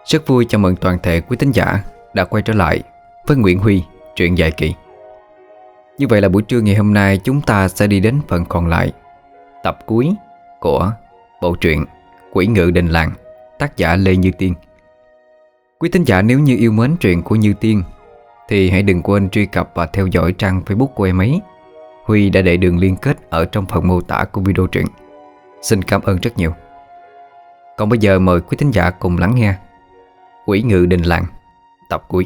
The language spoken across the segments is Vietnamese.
Rất vui chào mừng toàn thể quý thính giả đã quay trở lại với Nguyễn Huy, truyện dài kỳ. Như vậy là buổi trưa ngày hôm nay chúng ta sẽ đi đến phần còn lại, tập cuối của bộ truyện Quỷ Ngự Đình Làng, tác giả Lê Như Tiên. Quý thính giả nếu như yêu mến truyện của Như Tiên thì hãy đừng quên truy cập và theo dõi trang Facebook của em ấy. Huy đã để đường liên kết ở trong phần mô tả của video truyện. Xin cảm ơn rất nhiều. Còn bây giờ mời quý thính giả cùng lắng nghe Quỷ Ngự Đình Làng, tập cuối.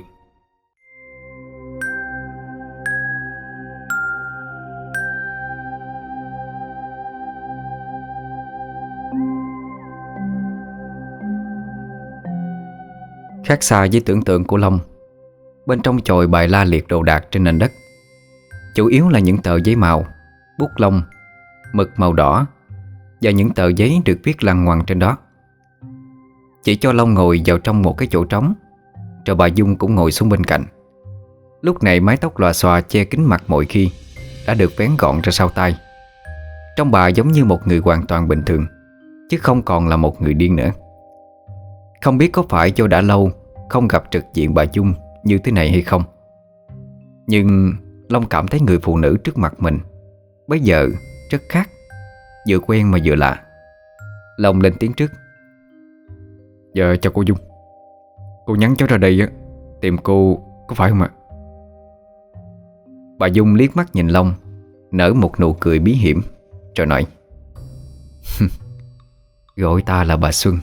Khác xa với tưởng tượng của Long, bên trong chòi bày la liệt đồ đạc trên nền đất. Chủ yếu là những tờ giấy màu, bút lông, mực màu đỏ và những tờ giấy được viết lằng ngoằng trên đó. Chỉ cho Long ngồi vào trong một cái chỗ trống, rồi bà Dung cũng ngồi xuống bên cạnh. Lúc này mái tóc lòa xòa che kín mặt mọi khi đã được vén gọn ra sau tai. Trông bà giống như một người hoàn toàn bình thường, chứ không còn là một người điên nữa. Không biết có phải do đã lâu không gặp trực diện bà Dung như thế này hay không, nhưng Long cảm thấy người phụ nữ trước mặt mình bây giờ rất khác, vừa quen mà vừa lạ. Long lên tiếng trước: "Dạ chào cô Dung. Cô nhắn cháu ra đây á, tìm cô có phải không ạ?" Bà Dung liếc mắt nhìn Long, nở một nụ cười bí hiểm, rồi nói: "Gọi ta là bà Xuân."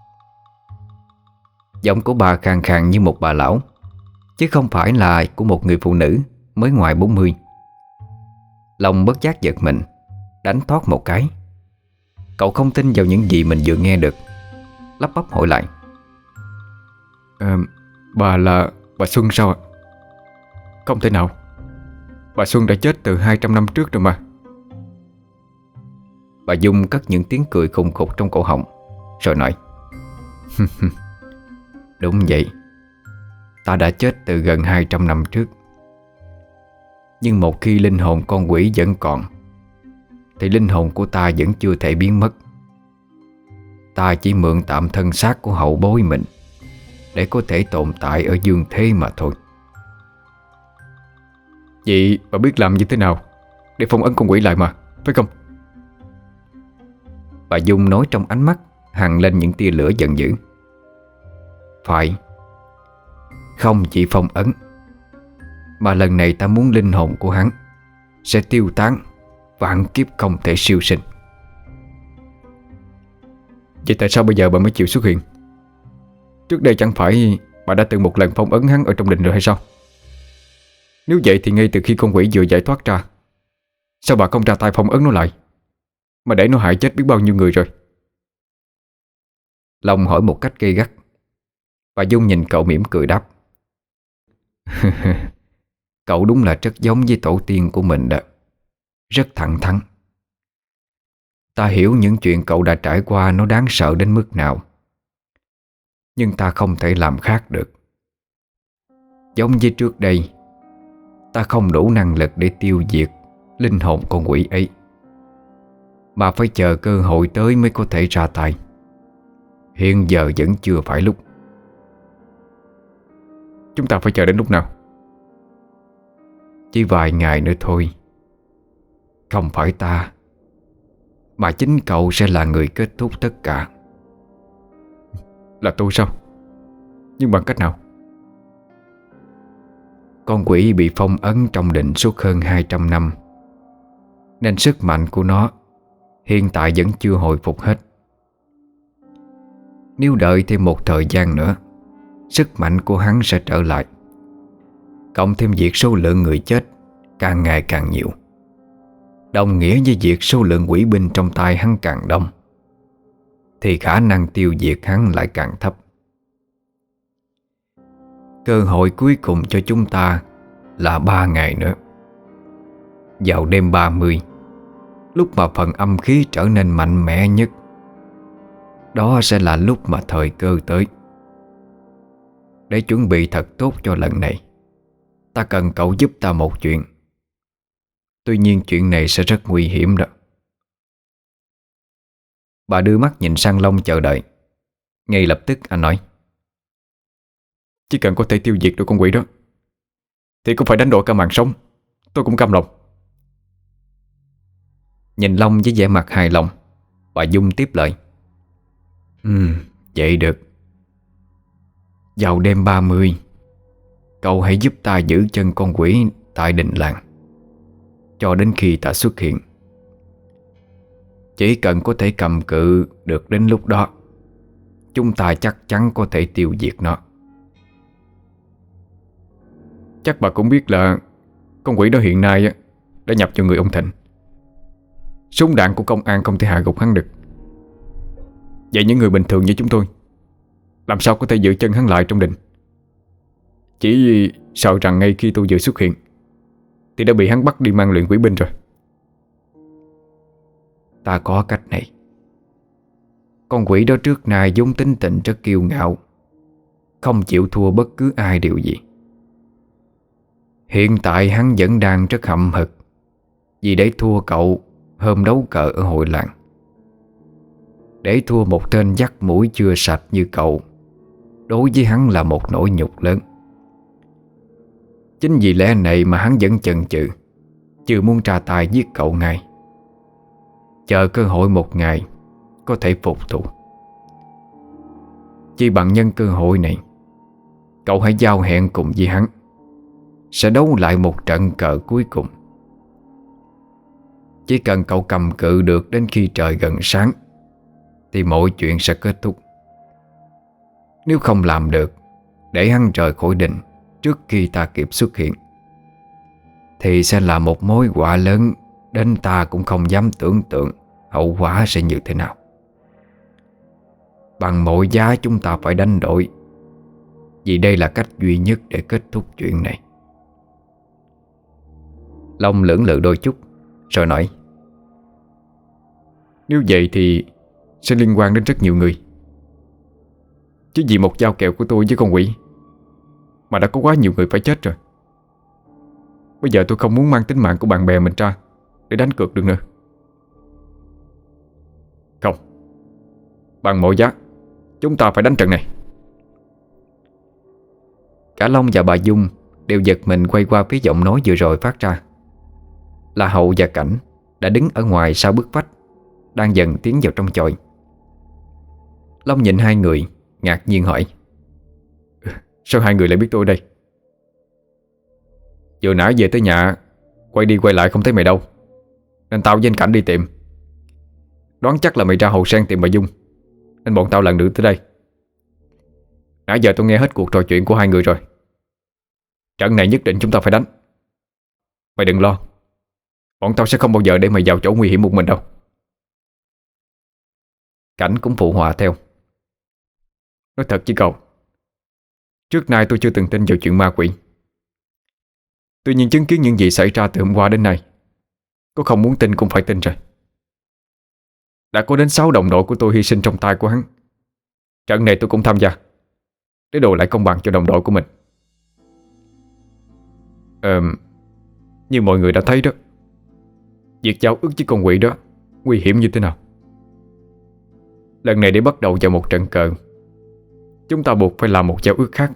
Giọng của bà khàn khàn như một bà lão, chứ không phải là của một người phụ nữ mới ngoài 40. Long bất giác giật mình, đánh thoát một cái. Cậu không tin vào những gì mình vừa nghe được, lắp bắp hỏi lại: Bà là bà Xuân sao ạ?" "Không thể nào, bà Xuân đã chết từ 200 năm trước rồi mà." Bà Dung cất những tiếng cười khùng khục trong cổ họng, rồi nói: "Đúng vậy, ta đã chết từ gần 200 năm trước. Nhưng một khi linh hồn con quỷ vẫn còn, thì linh hồn của ta vẫn chưa thể biến mất. Ta chỉ mượn tạm thân xác của hậu bối mình để có thể tồn tại ở dương thế mà thôi." "Vậy bà biết làm như thế nào để phong ấn con quỷ lại mà, phải không?" Bà Dung nói trong ánh mắt hằn lên những tia lửa giận dữ. "Phải, không chỉ phong ấn, mà lần này ta muốn linh hồn của hắn sẽ tiêu tán, vạn kiếp không thể siêu sinh." "Vậy tại sao bây giờ bà mới chịu xuất hiện? Trước đây chẳng phải bà đã từng một lần phong ấn hắn ở trong đình rồi hay sao? Nếu vậy thì ngay từ khi con quỷ vừa giải thoát ra, sao bà không ra tay phong ấn nó lại, mà để nó hại chết biết bao nhiêu người rồi?" Long hỏi một cách gay gắt. Bà Dung nhìn cậu mỉm cười đáp: "Cậu đúng là rất giống với tổ tiên của mình đó, rất thẳng thắn. Ta hiểu những chuyện cậu đã trải qua nó đáng sợ đến mức nào, nhưng ta không thể làm khác được. Giống như trước đây, ta không đủ năng lực để tiêu diệt linh hồn con quỷ ấy, mà phải chờ cơ hội tới mới có thể ra tay. Hiện giờ vẫn chưa phải lúc." "Chúng ta phải chờ đến lúc nào?" "Chỉ vài ngày nữa thôi. Không phải ta, mà chính cậu sẽ là người kết thúc tất cả." "Là tôi sao? Nhưng bằng cách nào?" Con quỷ bị phong ấn trong định suốt hơn 200 năm, nên sức mạnh của nó hiện tại vẫn chưa hồi phục hết. Nếu đợi thêm một thời gian nữa, sức mạnh của hắn sẽ trở lại. Cộng thêm việc số lượng người chết càng ngày càng nhiều, đồng nghĩa với việc số lượng quỷ binh trong tay hắn càng đông, thì khả năng tiêu diệt hắn lại càng thấp. Cơ hội cuối cùng cho chúng ta là 3 ngày nữa. Vào đêm 30, lúc mà phần âm khí trở nên mạnh mẽ nhất, đó sẽ là lúc mà thời cơ tới. Để chuẩn bị thật tốt cho lần này, ta cần cậu giúp ta một chuyện. Tuy nhiên chuyện này sẽ rất nguy hiểm đó." Bà đưa mắt nhìn sang Long chờ đợi. Ngay lập tức anh nói: Chỉ cần có thể tiêu diệt được con quỷ đó thì cũng phải đánh đổi cả mạng sống. Tôi cũng cam lòng. Nhìn Long với vẻ mặt hài lòng, bà Dung tiếp lời. Vậy được. Vào đêm 30, cậu hãy giúp ta giữ chân con quỷ tại đình làng cho đến khi ta xuất hiện. Chỉ cần có thể cầm cự được đến lúc đó, chúng ta chắc chắn có thể tiêu diệt nó. Chắc bà cũng biết là con quỷ đó hiện nay đã nhập vào người ông Thịnh. Súng đạn của công an không thể hạ gục hắn được. Vậy những người bình thường như chúng tôi làm sao có thể giữ chân hắn lại trong đình? Chỉ sợ rằng ngay khi tôi vừa xuất hiện thì đã bị hắn bắt đi mang luyện quỷ binh rồi. Ta có cách này. Con quỷ đó trước nay vốn tính tình rất kiêu ngạo, không chịu thua bất cứ ai điều gì. Hiện tại hắn vẫn đang rất hậm hực vì để thua cậu hôm đấu cờ ở hội làng. Để thua một tên dắt mũi chưa sạch như cậu đối với hắn là một nỗi nhục lớn. Chính vì lẽ này mà hắn vẫn chần chừ, chưa muốn tra tay giết cậu ngay, chờ cơ hội một ngày có thể phục thù. Chỉ bằng nhân cơ hội này, cậu hãy giao hẹn cùng với hắn, sẽ đấu lại một trận cờ cuối cùng. Chỉ cần cậu cầm cự được đến khi trời gần sáng thì mọi chuyện sẽ kết thúc. Nếu không làm được, để hắn rời khỏi đình trước khi ta kịp xuất hiện, thì sẽ là một mối họa lớn đến ta cũng không dám tưởng tượng hậu quả sẽ như thế nào. Bằng mọi giá chúng ta phải đánh đổi, vì đây là cách duy nhất để kết thúc chuyện này. Long lưỡng lự đôi chút rồi nói. Nếu vậy thì sẽ liên quan đến rất nhiều người. Chứ vì một giao kèo của tôi với con quỷ mà đã có quá nhiều người phải chết rồi. Bây giờ tôi không muốn mang tính mạng của bạn bè mình ra để đánh cược được nữa. Không, bằng mọi giá chúng ta phải đánh trận này. Cả Long và bà Dung đều giật mình quay qua phía giọng nói vừa rồi phát ra. Là Hậu và Cảnh đã đứng ở ngoài sau bức vách, đang dần tiến vào trong chòi. Long nhìn hai người, ngạc nhiên hỏi. Sao hai người lại biết tôi đây? Vừa nãy về tới nhà, quay đi quay lại không thấy mày đâu, nên tao với anh Cảnh đi tìm. Đoán chắc là mày ra Hồ Sen tìm bà Dung, nên bọn tao lần nữa tới đây. Nãy giờ tôi nghe hết cuộc trò chuyện của hai người rồi. Trận này nhất định chúng ta phải đánh. Mày đừng lo, bọn tao sẽ không bao giờ để mày vào chỗ nguy hiểm một mình đâu. Cảnh cũng phụ họa theo. Nói thật với cậu, trước nay tôi chưa từng tin vào chuyện ma quỷ. Tuy nhiên chứng kiến những gì xảy ra từ hôm qua đến nay, có không muốn tin cũng phải tin rồi. Đã có đến 6 đồng đội của tôi hy sinh trong tay của hắn. Trận này tôi cũng tham gia để đòi lại công bằng cho đồng đội của mình. Như mọi người đã thấy đó, việc giao ước với con quỷ đó nguy hiểm như thế nào. Lần này để bắt đầu vào một trận cờ, chúng ta buộc phải làm một giao ước khác.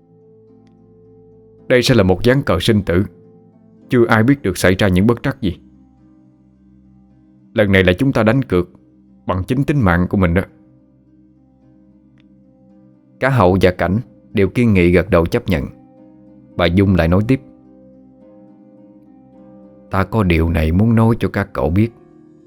Đây sẽ là một ván cờ sinh tử, chưa ai biết được xảy ra những bất trắc gì. Lần này là chúng ta đánh cược bằng chính tính mạng của mình đó. Cả Hậu và Cảnh đều kiên nghị gật đầu chấp nhận. Bà Dung lại nói tiếp. Ta có điều này muốn nói cho các cậu biết.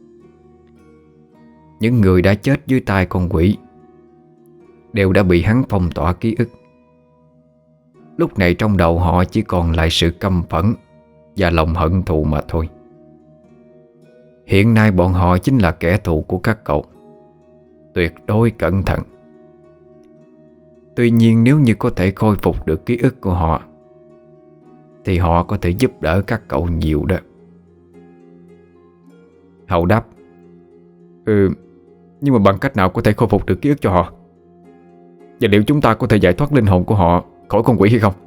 Những người đã chết dưới tay con quỷ đều đã bị hắn phong tỏa ký ức. Lúc này trong đầu họ chỉ còn lại sự căm phẫn và lòng hận thù mà thôi. Hiện nay bọn họ chính là kẻ thù của các cậu. Tuyệt đối cẩn thận. Tuy nhiên nếu như có thể khôi phục được ký ức của họ thì họ có thể giúp đỡ các cậu nhiều đó. Hậu đáp. Nhưng mà bằng cách nào có thể khôi phục được ký ức cho họ? Và liệu chúng ta có thể giải thoát linh hồn của họ khỏi con quỷ hay không?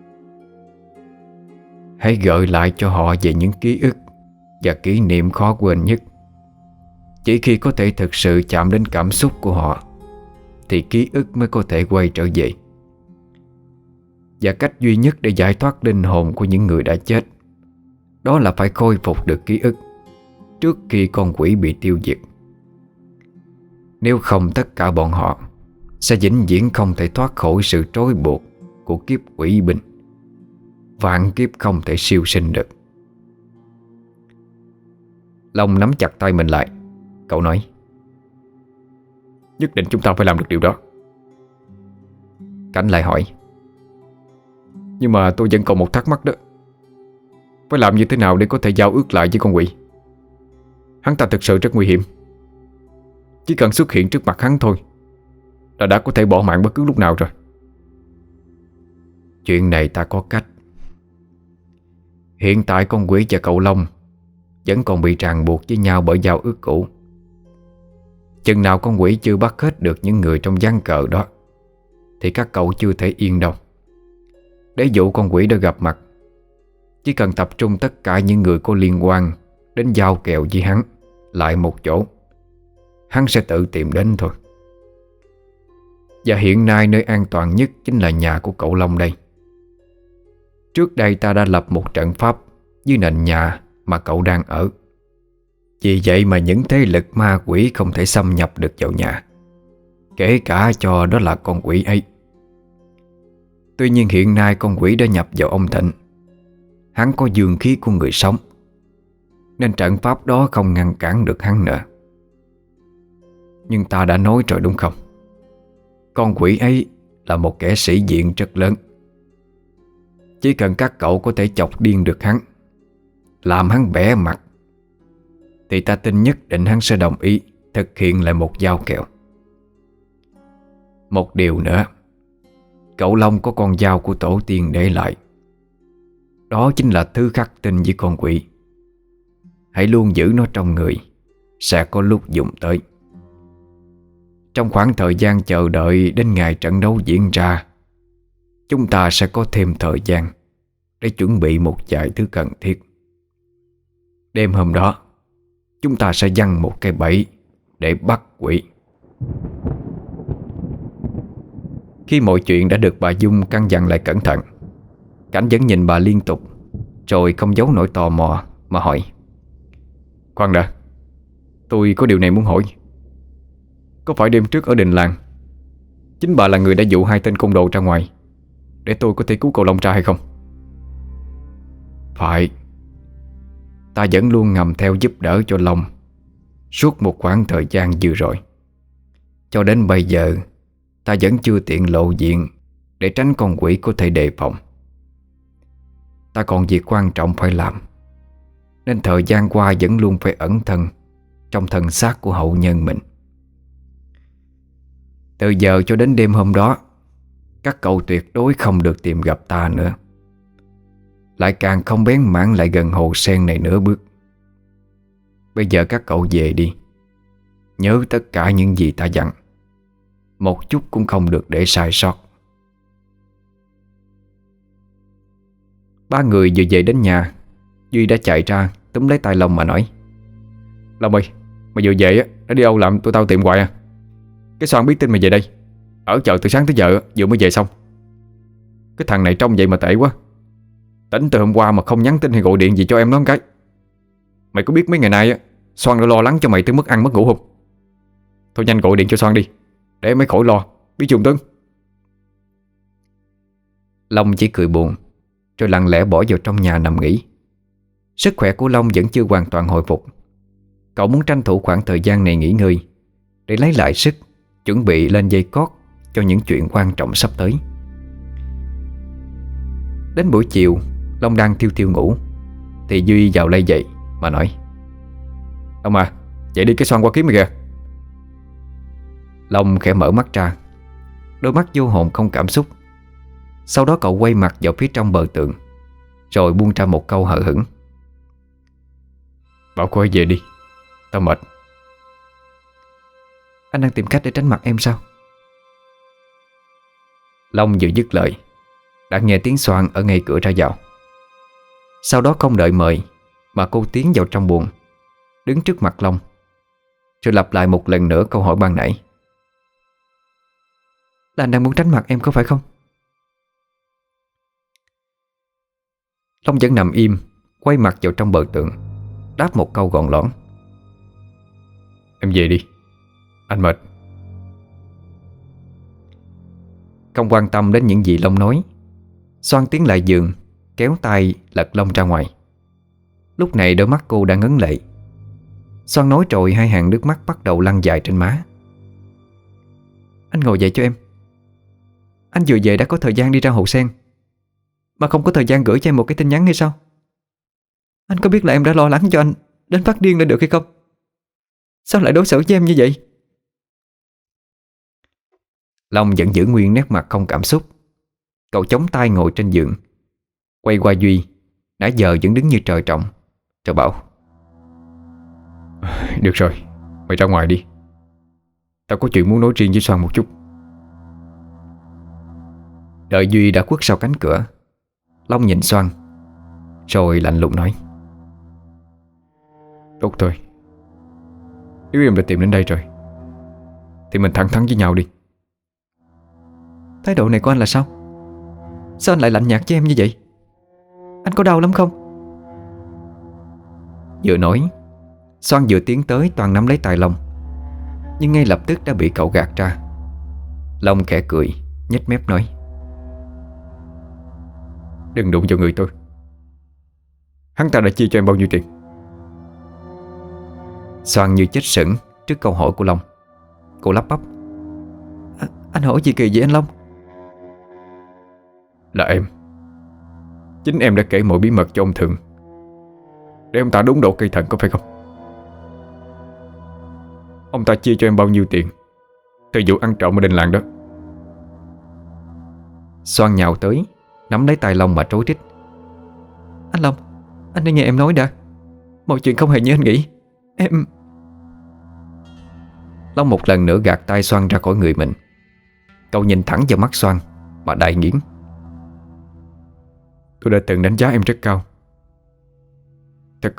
Hãy gợi lại cho họ về những ký ức và kỷ niệm khó quên nhất. Chỉ khi có thể thực sự chạm đến cảm xúc của họ thì ký ức mới có thể quay trở về. Và cách duy nhất để giải thoát linh hồn của những người đã chết, đó là phải khôi phục được ký ức trước khi con quỷ bị tiêu diệt. Nếu không, tất cả bọn họ sẽ vĩnh viễn không thể thoát khỏi sự trói buộc của kiếp quỷ binh. Vạn kiếp không thể siêu sinh được. Long nắm chặt tay mình lại. Cậu nói: Nhất định chúng ta phải làm được điều đó. Cảnh lại hỏi: Nhưng mà tôi vẫn còn một thắc mắc đó. Phải làm như thế nào để có thể giao ước lại với con quỷ? Hắn ta thực sự rất nguy hiểm. Chỉ cần xuất hiện trước mặt hắn thôi là đã có thể bỏ mạng bất cứ lúc nào rồi. Chuyện này ta có cách. Hiện tại con quỷ và cậu Long vẫn còn bị ràng buộc với nhau bởi giao ước cũ. Chừng nào con quỷ chưa bắt hết được những người trong ván cờ đó thì các cậu chưa thể yên đâu. Để dụ con quỷ đã gặp mặt, chỉ cần tập trung tất cả những người có liên quan đến giao kèo với hắn lại một chỗ, hắn sẽ tự tìm đến thôi. Và hiện nay nơi an toàn nhất chính là nhà của cậu Long đây. Trước đây ta đã lập một trận pháp dưới nền nhà mà cậu đang ở. Vì vậy mà những thế lực ma quỷ không thể xâm nhập được vào nhà, kể cả cho đó là con quỷ ấy. Tuy nhiên hiện nay con quỷ đã nhập vào ông Thịnh. Hắn có dương khí của người sống, nên trận pháp đó không ngăn cản được hắn nữa. Nhưng ta đã nói rồi đúng không? Con quỷ ấy là một kẻ sĩ diện rất lớn. Chỉ cần các cậu có thể chọc điên được hắn, làm hắn bẽ mặt, thì ta tin nhất định hắn sẽ đồng ý thực hiện lại một giao kèo. Một điều nữa, cậu Long có con dao của tổ tiên để lại. Đó chính là thứ khắc tinh với con quỷ. Hãy luôn giữ nó trong người, sẽ có lúc dùng tới. Trong khoảng thời gian chờ đợi đến ngày trận đấu diễn ra, chúng ta sẽ có thêm thời gian để chuẩn bị một vài thứ cần thiết. Đêm hôm đó, chúng ta sẽ giăng một cái bẫy để bắt quỷ. Khi mọi chuyện đã được bà Dung căn dặn lại cẩn thận, Cảnh vẫn nhìn bà liên tục, rồi không giấu nỗi tò mò mà hỏi: Khoan đã, tôi có điều này muốn hỏi. Có phải đêm trước ở đình làng chính bà là người đã dụ hai tên côn đồ ra ngoài để tôi có thể cứu cậu Long ra hay không? Phải. Ta vẫn luôn ngầm theo giúp đỡ cho Long suốt một khoảng thời gian vừa rồi. Cho đến bây giờ ta vẫn chưa tiện lộ diện để tránh con quỷ có thể đề phòng. Ta còn việc quan trọng phải làm, nên thời gian qua vẫn luôn phải ẩn thân trong thân xác của hậu nhân mình. Từ giờ cho đến đêm hôm đó, các cậu tuyệt đối không được tìm gặp ta nữa. Lại càng không bén mảng lại gần hồ sen này nửa bước. Bây giờ các cậu về đi. Nhớ tất cả những gì ta dặn, một chút cũng không được để sai sót. Ba người vừa về đến nhà, Duy đã chạy ra túm lấy tay Long mà nói: Long ơi, mày vừa về á, nó đi đâu làm tụi tao tìm hoài à? Cái Soan biết tin mày về đây, ở chợ từ sáng tới giờ vừa mới về xong. Cái thằng này trông vậy mà tệ quá. Tỉnh từ hôm qua mà không nhắn tin hay gọi điện gì cho em nó một cái. Mày có biết mấy ngày nay á, Soan đã lo lắng cho mày tới mức ăn mất ngủ không? Thôi nhanh gọi điện cho Soan đi, để em mới khỏi lo, biết chưa Tuấn? Long chỉ cười buồn, rồi lặng lẽ bỏ vào trong nhà nằm nghỉ. Sức khỏe của Long vẫn chưa hoàn toàn hồi phục. Cậu muốn tranh thủ khoảng thời gian này nghỉ ngơi để lấy lại sức, chuẩn bị lên dây cót cho những chuyện quan trọng sắp tới. Đến buổi chiều, Long đang thiêu thiêu ngủ thì Duy vào lay dậy mà nói: Ông à, dậy đi, cái Soan qua kiếm mày kìa. Long khẽ mở mắt ra, đôi mắt vô hồn không cảm xúc. Sau đó cậu quay mặt vào phía trong bờ tường, rồi buông ra một câu hờ hững: Bảo cô ấy về đi, tao mệt. Anh đang tìm cách để tránh mặt em sao? Long vừa dứt lời đã nghe tiếng Soan ở ngay cửa ra vào. Sau đó không đợi mời mà cô tiến vào trong buồng, đứng trước mặt Long, rồi lặp lại một lần nữa câu hỏi ban nãy: Là anh đang muốn tránh mặt em có phải không? Long vẫn nằm im, quay mặt vào trong bờ tường, đáp một câu gọn lõn: Em về đi, anh mệt. Không quan tâm đến những gì Long nói, Xoan tiến lại giường, kéo tay lật Long ra ngoài. Lúc này đôi mắt cô đã ngấn lệ. Xoan nói rồi hai hàng nước mắt bắt đầu lăn dài trên má. Anh ngồi dậy cho em. Anh vừa về đã có thời gian đi ra Hồ Sen, mà không có thời gian gửi cho em một cái tin nhắn hay sao? Anh có biết là em đã lo lắng cho anh đến phát điên lên được hay không? Sao lại đối xử với em như vậy? Long vẫn giữ nguyên nét mặt không cảm xúc. Cậu chống tay ngồi trên giường, quay qua Duy, nãy giờ vẫn đứng như trời trồng, rồi bảo: Được rồi, mày ra ngoài đi. Tao có chuyện muốn nói riêng với Soan một chút. Đợi Duy đã khuất sau cánh cửa, Long nhìn Xoan, rồi lạnh lùng nói: Tốt thôi, nếu em đã tìm đến đây rồi thì mình thẳng thắn với nhau đi. Thái độ này của anh là sao? Sao anh lại lạnh nhạt với em như vậy? Anh có đau lắm không? Vừa nói, Xoan vừa tiến tới toàn nắm lấy tay Long, nhưng ngay lập tức đã bị cậu gạt ra. Long khẽ cười, nhếch mép nói: Đừng đụng vào người tôi. Hắn ta đã chia cho em bao nhiêu tiền? Xoan như chết sững trước câu hỏi của Long. Cô lắp bắp: Anh hỏi gì kỳ vậy anh Long? Là em. Chính em đã kể mọi bí mật cho ông Thượng, để ông ta đốn đổ cây thần, có phải không? Ông ta chia cho em bao nhiêu tiền từ vụ ăn trộm ở đình làng đó? Xoan nhào tới, nắm lấy tay Long mà trối trích: Anh Long, anh nên nghe em nói đã. Mọi chuyện không hề như anh nghĩ. Em... Long một lần nữa gạt tay Xoan ra khỏi người mình. Cậu nhìn thẳng vào mắt Xoan mà đại nghiến: Tôi đã từng đánh giá em rất cao. Thật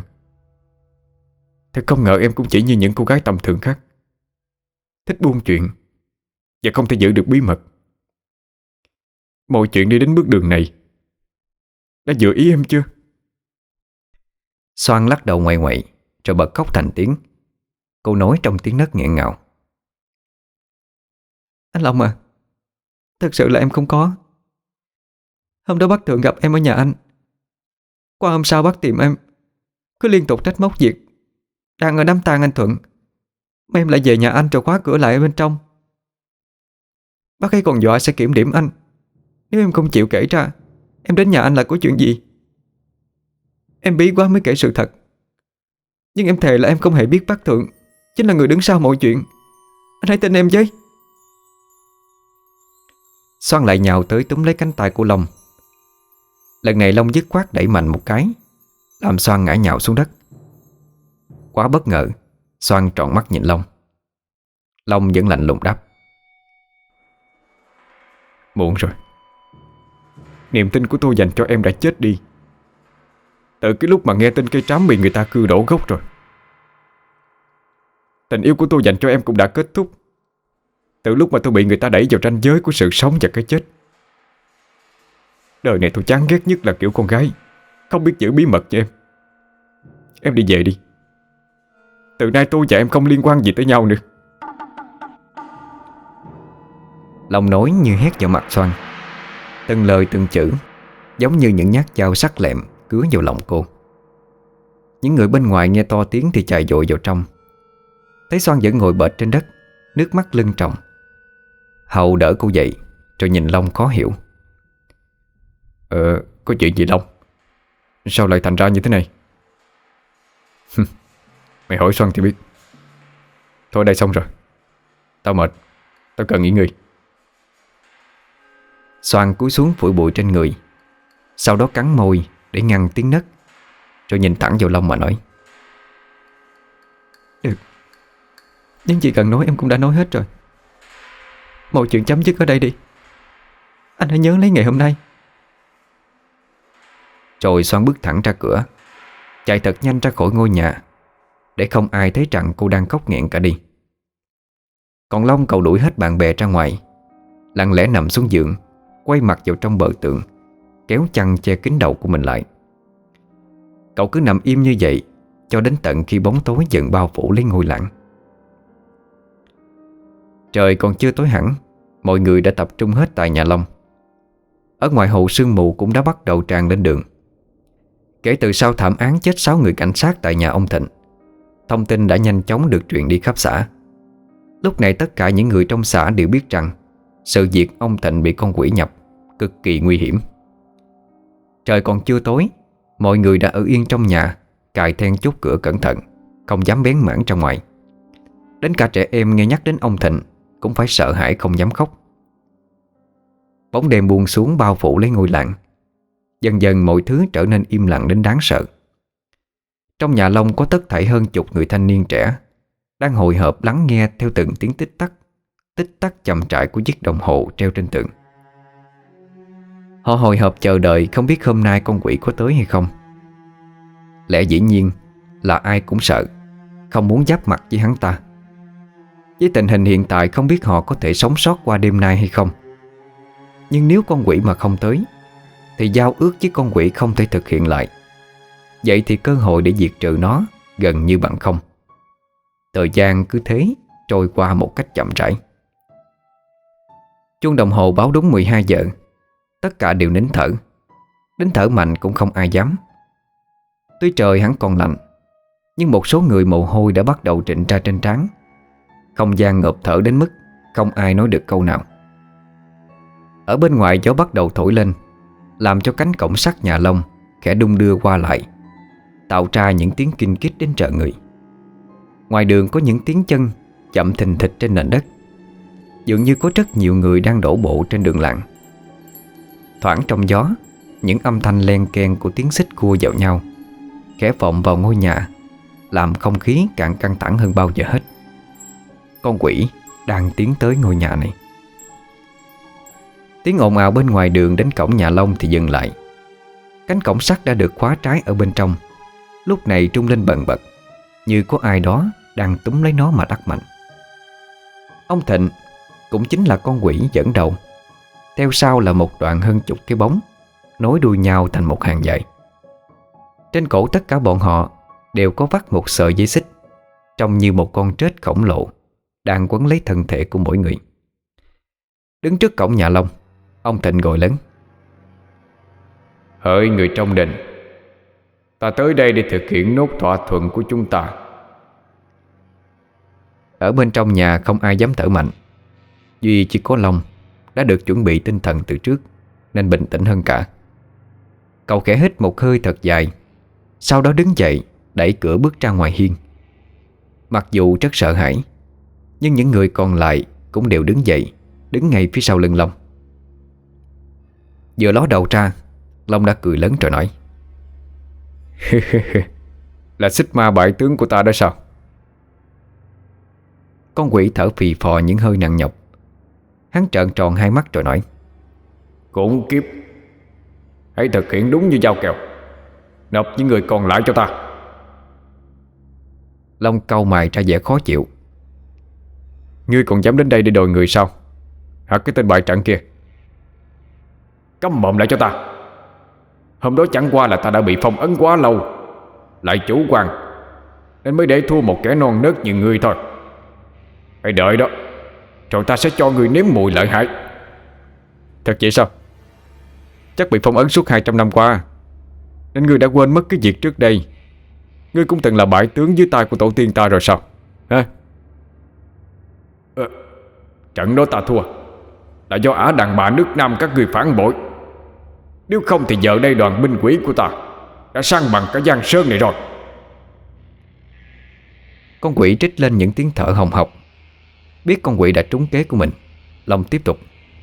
không ngờ em cũng chỉ như những cô gái tầm thường khác, thích buôn chuyện và không thể giữ được bí mật. Mọi chuyện đi đến bước đường này đã vừa ý em chưa? Xoan lắc đầu ngoại ngoại, rồi bật khóc thành tiếng. Cô nói trong tiếng nấc nghẹn ngào: Anh Long à, thật sự là em không có. Hôm đó bác Thượng gặp em ở nhà anh. Qua hôm sau bác tìm em, cứ liên tục trách móc việc. Đang ở đám tang anh Thuận mà em lại về nhà anh rồi khóa cửa lại ở bên trong. Bác ấy còn dọa sẽ kiểm điểm anh nếu em không chịu kể ra em đến nhà anh là có chuyện gì. Em bí quá mới kể sự thật, nhưng em thề là em không hề biết bác Thượng chính là người đứng sau mọi chuyện. Anh hãy tin em với. Xoan lại nhào tới túm lấy cánh tay của Long. Lần này Long dứt khoát đẩy mạnh một cái, làm Xoan ngã nhào xuống đất. Quá bất ngờ, Xoan tròn mắt nhìn Long. Long vẫn lạnh lùng đáp: Muộn rồi. Niềm tin của tôi dành cho em đã chết đi từ cái lúc mà nghe tin cây trám bị người ta cưa đổ gốc rồi. Tình yêu của tôi dành cho em cũng đã kết thúc từ lúc mà tôi bị người ta đẩy vào ranh giới của sự sống và cái chết. Đời này tôi chán ghét nhất là kiểu con gái không biết giữ bí mật cho em. Em đi về đi. Từ nay tôi và em không liên quan gì tới nhau nữa. Long nói như hét vào mặt Xoan, từng lời từng chữ giống như những nhát dao sắc lẹm cứa vào lòng cô. Những người bên ngoài nghe to tiếng thì chạy vội vào trong. Thấy Xoan vẫn ngồi bệt trên đất, nước mắt lưng tròng. Hậu đỡ cô dậy, rồi nhìn Long khó hiểu: Có chuyện gì Long? Sao lại thành ra như thế này? Mày hỏi Xoan thì biết. Thôi đây xong rồi. Tao mệt, tao cần nghỉ ngơi. Xoan cúi xuống phủi bụi trên người, sau đó cắn môi để ngăn tiếng nấc, rồi nhìn thẳng vào Long mà nói: Được, những gì cần nói em cũng đã nói hết rồi. Mọi chuyện chấm dứt ở đây đi. Anh hãy nhớ lấy ngày hôm nay. Rồi Xoan bước thẳng ra cửa, chạy thật nhanh ra khỏi ngôi nhà, để không ai thấy rằng cô đang khóc nghẹn cả đi. Còn Long cậu đuổi hết bạn bè ra ngoài, lặng lẽ nằm xuống giường, quay mặt vào trong bờ tường, kéo chăn che kín đầu của mình lại. Cậu cứ nằm im như vậy cho đến tận khi bóng tối dần bao phủ lấy ngôi làng. Trời còn chưa tối hẳn, mọi người đã tập trung hết tại nhà Long. Ở ngoài hồ sương mù cũng đã bắt đầu tràn lên đường. Kể từ sau thảm án chết 6 người cảnh sát tại nhà ông Thịnh, thông tin đã nhanh chóng được truyền đi khắp xã. Lúc này tất cả những người trong xã đều biết rằng sự việc ông Thịnh bị con quỷ nhập cực kỳ nguy hiểm. Trời còn chưa tối, mọi người đã ở yên trong nhà, cài then chốt cửa cẩn thận, không dám bén mảng ra ngoài. Đến cả trẻ em nghe nhắc đến ông Thịnh cũng phải sợ hãi không dám khóc. Bóng đêm buông xuống bao phủ lấy ngôi làng. Dần dần mọi thứ trở nên im lặng đến đáng sợ. Trong nhà Long có tất thảy hơn chục người thanh niên trẻ đang hồi hộp lắng nghe theo từng tiếng tích tắc chậm rãi của chiếc đồng hồ treo trên tường. Họ hồi hộp chờ đợi không biết hôm nay con quỷ có tới hay không. Lẽ dĩ nhiên là ai cũng sợ, không muốn giáp mặt với hắn ta. Với tình hình hiện tại không biết họ có thể sống sót qua đêm nay hay không. Nhưng nếu con quỷ mà không tới thì giao ước với con quỷ không thể thực hiện lại. Vậy thì cơ hội để diệt trừ nó gần như bằng không. Thời gian cứ thế trôi qua một cách chậm rãi. Chuông đồng hồ báo đúng 12 giờ. Tất cả đều nín thở. Đến thở mạnh cũng không ai dám. Tuy trời hắn còn lạnh, nhưng một số người mồ hôi đã bắt đầu trịnh ra trên trán. Không gian ngộp thở đến mức không ai nói được câu nào. Ở bên ngoài gió bắt đầu thổi lên, làm cho cánh cổng sắt nhà Long khẽ đung đưa qua lại, tạo ra những tiếng kinh kít đến rợn người. Ngoài đường có những tiếng chân chậm thình thịch trên nền đất. Dường như có rất nhiều người đang đổ bộ trên đường làng. Thoảng trong gió, những âm thanh len keng của tiếng xích cua vào nhau khẽ vọng vào ngôi nhà, làm không khí càng căng thẳng hơn bao giờ hết. Con quỷ đang tiến tới ngôi nhà này. Tiếng ồn ào bên ngoài đường đến cổng nhà Long thì dừng lại. Cánh cổng sắt đã được khóa trái ở bên trong, lúc này trung lên bần bật, như có ai đó đang túm lấy nó mà đắc mạnh. Ông Thịnh cũng chính là con quỷ dẫn đầu. Theo sau là một đoạn hơn chục cái bóng nối đuôi nhau thành một hàng dài. Trên cổ tất cả bọn họ đều có vắt một sợi dây xích, trông như một con trết khổng lồ đang quấn lấy thân thể của mỗi người. Đứng trước cổng nhà Long, ông Thịnh gọi lớn: Hỡi người trong đình, ta tới đây để thực hiện nốt thỏa thuận của chúng ta. Ở bên trong nhà không ai dám thở mạnh. Duy chỉ có Long đã được chuẩn bị tinh thần từ trước nên bình tĩnh hơn cả. Cậu khẽ hít một hơi thật dài, sau đó đứng dậy đẩy cửa bước ra ngoài hiên. Mặc dù rất sợ hãi, nhưng những người còn lại cũng đều đứng dậy, đứng ngay phía sau lưng Long. Vừa ló đầu ra, Long đã cười lớn rồi nói: Là xích ma bại tướng của ta đó sao? Con quỷ thở phì phò những hơi nặng nhọc. Hắn trợn tròn hai mắt rồi nói: Khốn kiếp, hãy thực hiện đúng như giao kèo, nộp những người còn lại cho ta. Long cau mày ra vẻ khó chịu. Ngươi còn dám đến đây để đòi người sao? Hả cái tên bại trận kia? Câm mồm lại cho ta. Hôm đó chẳng qua là ta đã bị phong ấn quá lâu, lại chủ quan, nên mới để thua một kẻ non nớt như ngươi thôi. Hãy đợi đó, rồi ta sẽ cho ngươi nếm mùi lợi hại. Thật vậy sao? Chắc bị phong ấn suốt 200 năm qua, nên ngươi đã quên mất cái việc trước đây ngươi cũng từng là bại tướng dưới tay của tổ tiên ta rồi sao? Hả? Trận đó ta thua là do ả đàn bà nước Nam các ngươi phản bội. Nếu không thì giờ đây đoàn binh quỷ của ta đã san bằng cả Giang Sơn này rồi. Con quỷ trích lên những tiếng thở hồng hộc. Biết con quỷ đã trúng kế của mình, Long tiếp tục: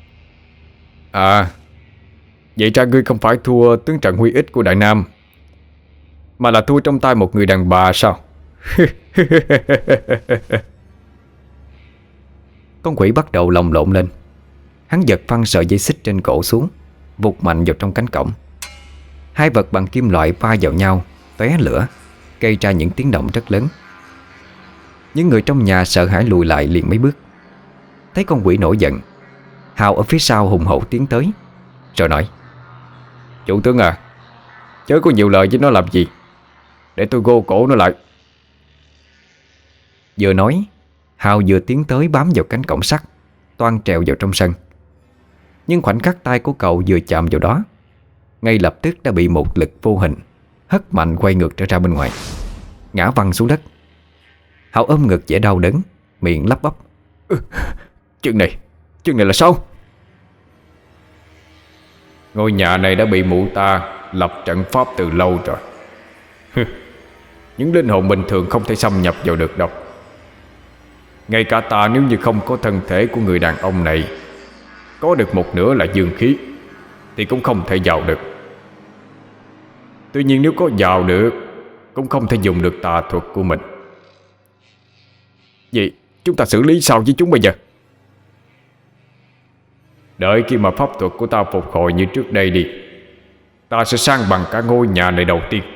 Vậy ra ngươi không phải thua tướng trận Huy Ích của Đại Nam, mà là thua trong tay một người đàn bà sao? Con quỷ bắt đầu lồng lộn lên. Hắn giật phăng sợi dây xích trên cổ xuống, vụt mạnh vào trong cánh cổng. Hai vật bằng kim loại va vào nhau, tóe lửa, gây ra những tiếng động rất lớn. Những người trong nhà sợ hãi lùi lại liền mấy bước. Thấy con quỷ nổi giận, Hào ở phía sau hùng hổ tiến tới, rồi nói: Chủ tướng à, chớ có nhiều lời với nó làm gì, để tôi gô cổ nó lại. Vừa nói, Hào vừa tiến tới bám vào cánh cổng sắt, toan trèo vào trong sân. Nhưng khoảnh khắc tay của cậu vừa chạm vào đó, ngay lập tức đã bị một lực vô hình hất mạnh quay ngược trở ra bên ngoài, ngã văng xuống đất. Hào ôm ngực vẻ đau đớn, miệng lắp bắp: Chuyện này là sao? Ngôi nhà này đã bị mụ ta lập trận pháp từ lâu rồi. Những linh hồn bình thường không thể xâm nhập vào được đâu. Ngay cả ta, nếu như không có thân thể của người đàn ông này, có được một nửa là dương khí, thì cũng không thể vào được. Tuy nhiên nếu có vào được, cũng không thể dùng được tà thuật của mình. Vậy chúng ta xử lý sao với chúng bây giờ? Đợi khi mà pháp thuật của ta phục hồi như trước đây đi, ta sẽ san bằng cả ngôi nhà này đầu tiên.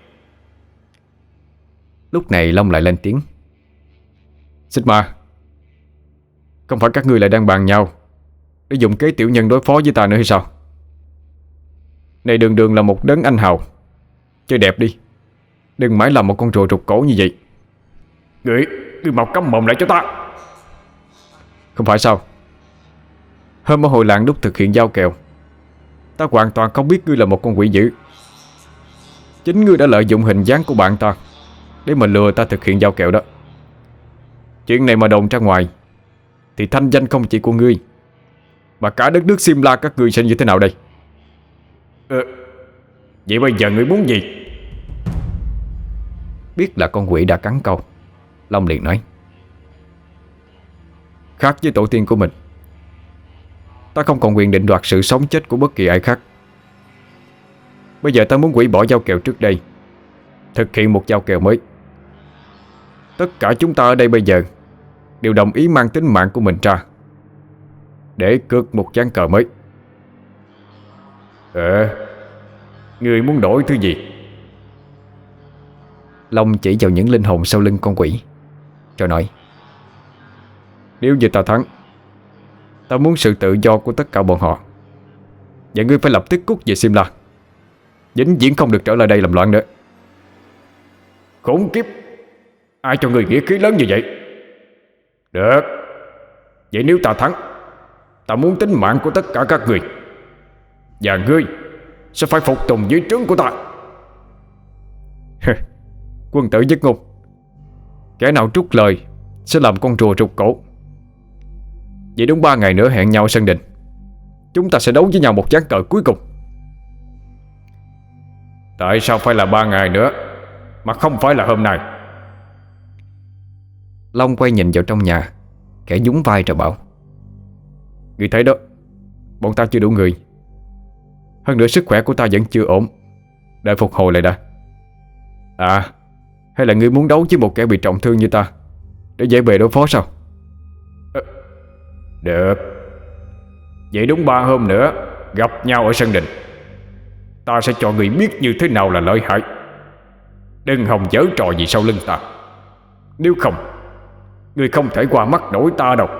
Lúc này Long lại lên tiếng: Xích Ma, không phải các ngươi lại đang bàn nhau để dùng kế tiểu nhân đối phó với ta nữa hay sao? Này đường đường là một đấng anh hào, chơi đẹp đi, đừng mãi làm một con rùa rụt cổ như vậy. Ngươi mau câm mồm lại cho ta. Không phải sao? Hôm ở hội làng lúc thực hiện giao kèo, ta hoàn toàn không biết ngươi là một con quỷ dữ. Chính ngươi đã lợi dụng hình dáng của bạn ta để mà lừa ta thực hiện giao kèo đó. Chuyện này mà đồn ra ngoài thì thanh danh không chỉ của ngươi, mà cả đất nước Simla các ngươi sẽ như thế nào đây? Vậy bây giờ ngươi muốn gì? Biết là con quỷ đã cắn câu, Long liền nói: Khác với tổ tiên của mình, ta không còn quyền định đoạt sự sống chết của bất kỳ ai khác. Bây giờ ta muốn hủy bỏ giao kèo trước đây, thực hiện một giao kèo mới. Tất cả chúng ta ở đây bây giờ đều đồng ý mang tính mạng của mình ra để cược một ván cờ mới. Người muốn đổi thứ gì? Long chỉ vào những linh hồn sau lưng con quỷ rồi nói: Nếu như ta thắng, ta muốn sự tự do của tất cả bọn họ, và ngươi phải lập tức cút về Simla, vĩnh viễn không được trở lại đây làm loạn nữa. Khốn kiếp, ai cho người nghĩa khí lớn như vậy? Được, vậy nếu ta thắng, ta muốn tính mạng của tất cả các người, và ngươi sẽ phải phục tùng dưới trướng của ta. Quân tử nhất ngôn, kẻ nào trút lời sẽ làm con rùa rụt cổ. Vậy đúng 3 ngày nữa hẹn nhau ở sân đình, chúng ta sẽ đấu với nhau một ván cờ cuối cùng. Tại sao phải là 3 ngày nữa mà không phải là hôm nay? Long quay nhìn vào trong nhà, kẻ nhún vai rồi bảo: Ngươi thấy đó, bọn ta chưa đủ người. Hơn nữa sức khỏe của ta vẫn chưa ổn, đợi phục hồi lại đã. Hay là ngươi muốn đấu với một kẻ bị trọng thương như ta để dễ bề đối phó sao? Được. Vậy đúng 3 hôm nữa gặp nhau ở sân đình, ta sẽ cho ngươi biết như thế nào là lợi hại. Đừng hòng giở trò gì sau lưng ta, nếu không ngươi không thể qua mắt nổi ta đâu.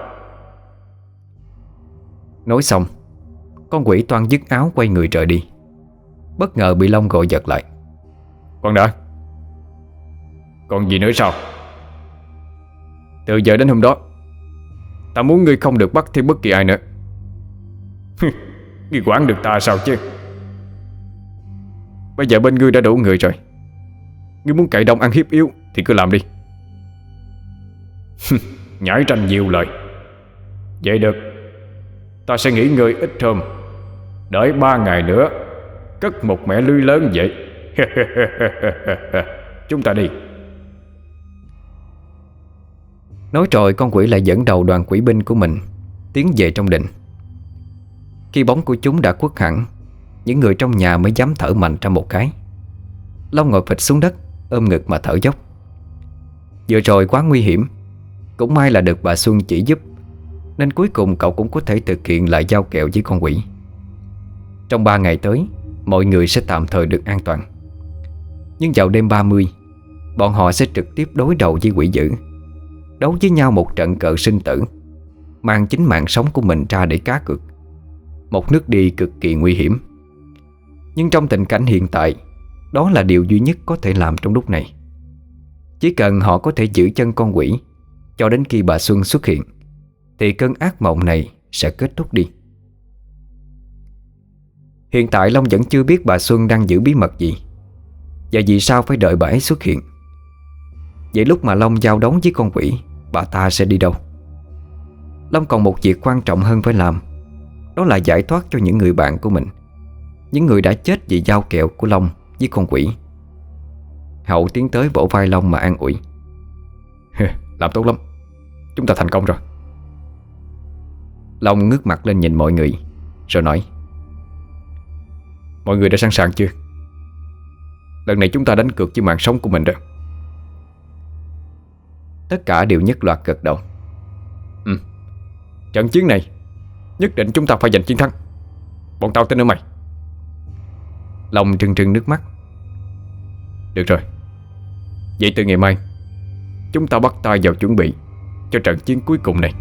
Nói xong, con quỷ toan dứt áo quay người rời đi, bất ngờ bị Long gọi giật lại: Con đã. Còn gì nữa sao? Từ giờ đến hôm đó, ta muốn ngươi không được bắt thêm bất kỳ ai nữa. Ngươi quản được ta sao chứ? Bây giờ bên ngươi đã đủ người rồi, ngươi muốn cậy đông ăn hiếp yếu thì cứ làm đi. Nhảy ranh nhiều lời. Vậy được, ta sẽ nghỉ ngơi ít hôm, đợi 3 ngày nữa cất một mẻ lưới lớn vậy. Chúng ta đi. Nói rồi con quỷ lại dẫn đầu đoàn quỷ binh của mình tiến về trong đình. Khi bóng của chúng đã khuất hẳn, những người trong nhà mới dám thở mạnh ra một cái. Long ngồi phịch xuống đất, ôm ngực mà thở dốc. Vừa rồi quá nguy hiểm, cũng may là được bà Xuân chỉ giúp, nên cuối cùng cậu cũng có thể thực hiện lại giao kèo với con quỷ. Trong 3 ngày tới, mọi người sẽ tạm thời được an toàn. Nhưng vào đêm 30, bọn họ sẽ trực tiếp đối đầu với quỷ dữ, đấu với nhau một trận cờ sinh tử, mang chính mạng sống của mình ra để cá cược. Một nước đi cực kỳ nguy hiểm. Nhưng trong tình cảnh hiện tại, đó là điều duy nhất có thể làm trong lúc này. Chỉ cần họ có thể giữ chân con quỷ cho đến khi bà Xuân xuất hiện, thì cơn ác mộng này sẽ kết thúc đi. Hiện tại Long vẫn chưa biết bà Xuân đang giữ bí mật gì, và vì sao phải đợi bà ấy xuất hiện. Vậy lúc mà Long giao đấu với con quỷ, bà ta sẽ đi đâu? Long còn một việc quan trọng hơn phải làm, đó là giải thoát cho những người bạn của mình, những người đã chết vì giao kèo của Long với con quỷ. Hậu tiến tới vỗ vai Long mà an ủi. Làm tốt lắm, chúng ta thành công rồi. Long ngước mặt lên nhìn mọi người rồi nói: Mọi người đã sẵn sàng chưa? Lần này chúng ta đánh cược với mạng sống của mình rồi. Tất cả đều nhất loạt gật đầu. Trận chiến này nhất định chúng ta phải giành chiến thắng. Bọn tao tin ở mày. Long trừng trừng nước mắt. Được rồi, vậy từ ngày mai chúng ta bắt tay vào chuẩn bị cho trận chiến cuối cùng này.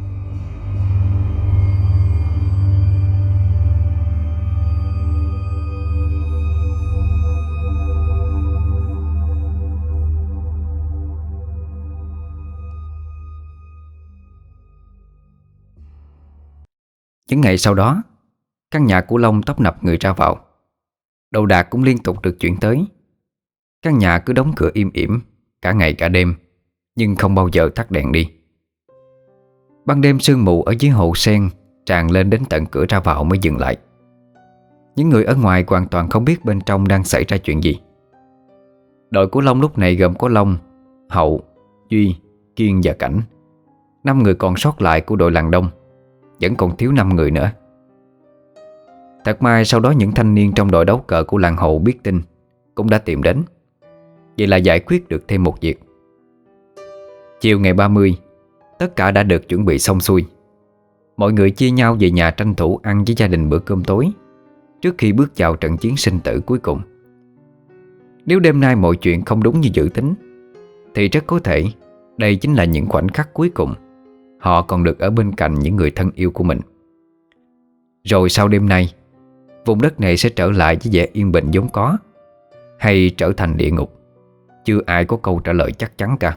Những ngày sau đó, căn nhà của Long tấp nập người ra vào. Đồ đạc cũng liên tục được chuyển tới. Căn nhà cứ đóng cửa im ỉm cả ngày cả đêm, nhưng không bao giờ tắt đèn đi. Ban đêm sương mù ở dưới hồ sen tràn lên đến tận cửa ra vào mới dừng lại. Những người ở ngoài hoàn toàn không biết bên trong đang xảy ra chuyện gì. Đội của Long lúc này gồm có Long, Hậu, Duy, Kiên và Cảnh. 5 người còn sót lại của đội làng Đông. Vẫn còn thiếu 5 người nữa. Thật may sau đó những thanh niên trong đội đấu cờ của làng Hậu biết tin cũng đã tìm đến. Vậy là giải quyết được thêm một việc. Chiều ngày 30, tất cả đã được chuẩn bị xong xuôi. Mọi người chia nhau về nhà tranh thủ ăn với gia đình bữa cơm tối trước khi bước vào trận chiến sinh tử cuối cùng. Nếu đêm nay mọi chuyện không đúng như dự tính, thì rất có thể đây chính là những khoảnh khắc cuối cùng họ còn được ở bên cạnh những người thân yêu của mình. Rồi sau đêm nay, vùng đất này sẽ trở lại với vẻ yên bình vốn có, hay trở thành địa ngục, chưa ai có câu trả lời chắc chắn cả.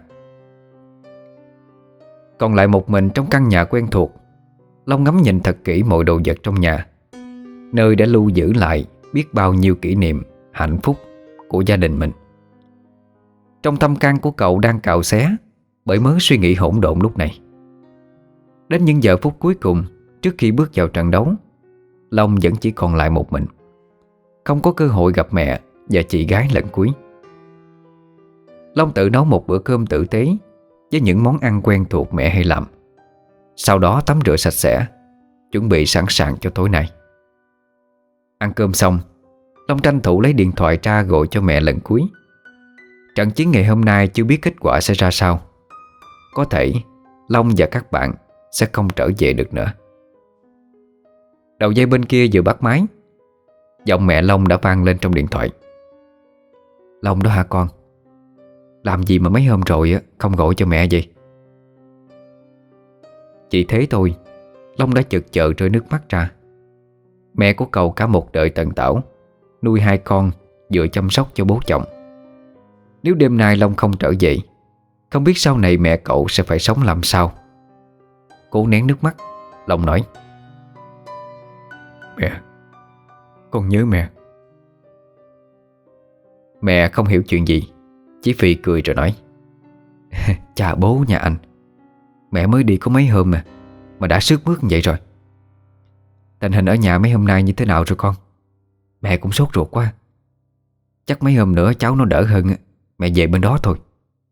Còn lại một mình trong căn nhà quen thuộc, Long ngắm nhìn thật kỹ mọi đồ vật trong nhà, nơi đã lưu giữ lại biết bao nhiêu kỷ niệm hạnh phúc của gia đình mình. Trong tâm can của cậu đang cào xé bởi mớ suy nghĩ hỗn độn lúc này. Đến những giờ phút cuối cùng trước khi bước vào trận đấu, Long vẫn chỉ còn lại một mình, không có cơ hội gặp mẹ và chị gái lần cuối. Long tự nấu một bữa cơm tử tế với những món ăn quen thuộc mẹ hay làm. Sau đó tắm rửa sạch sẽ, chuẩn bị sẵn sàng cho tối nay. Ăn cơm xong, Long tranh thủ lấy điện thoại ra gọi cho mẹ lần cuối. Trận chiến ngày hôm nay chưa biết kết quả sẽ ra sao. Có thể Long và các bạn sẽ không trở về được nữa. Đầu dây bên kia vừa bắt máy, giọng mẹ Long đã vang lên trong điện thoại. Long đó hả con? Làm gì mà mấy hôm rồi không gọi cho mẹ vậy? Chỉ thế thôi, Long đã chực chợ rơi nước mắt ra. Mẹ của cậu cả một đời tần tảo nuôi 2 con, vừa chăm sóc cho bố chồng. Nếu đêm nay Long không trở về, không biết sau này mẹ cậu sẽ phải sống làm sao. Cố nén nước mắt, Long nói: Mẹ, con nhớ mẹ. Mẹ không hiểu chuyện gì, chỉ phì cười rồi nói: Chà bố nhà anh, mẹ mới đi có mấy hôm mà đã sướt mướt như vậy rồi. Tình hình ở nhà mấy hôm nay như thế nào rồi con? Mẹ cũng sốt ruột quá. Chắc mấy hôm nữa cháu nó đỡ hơn, mẹ về bên đó thôi.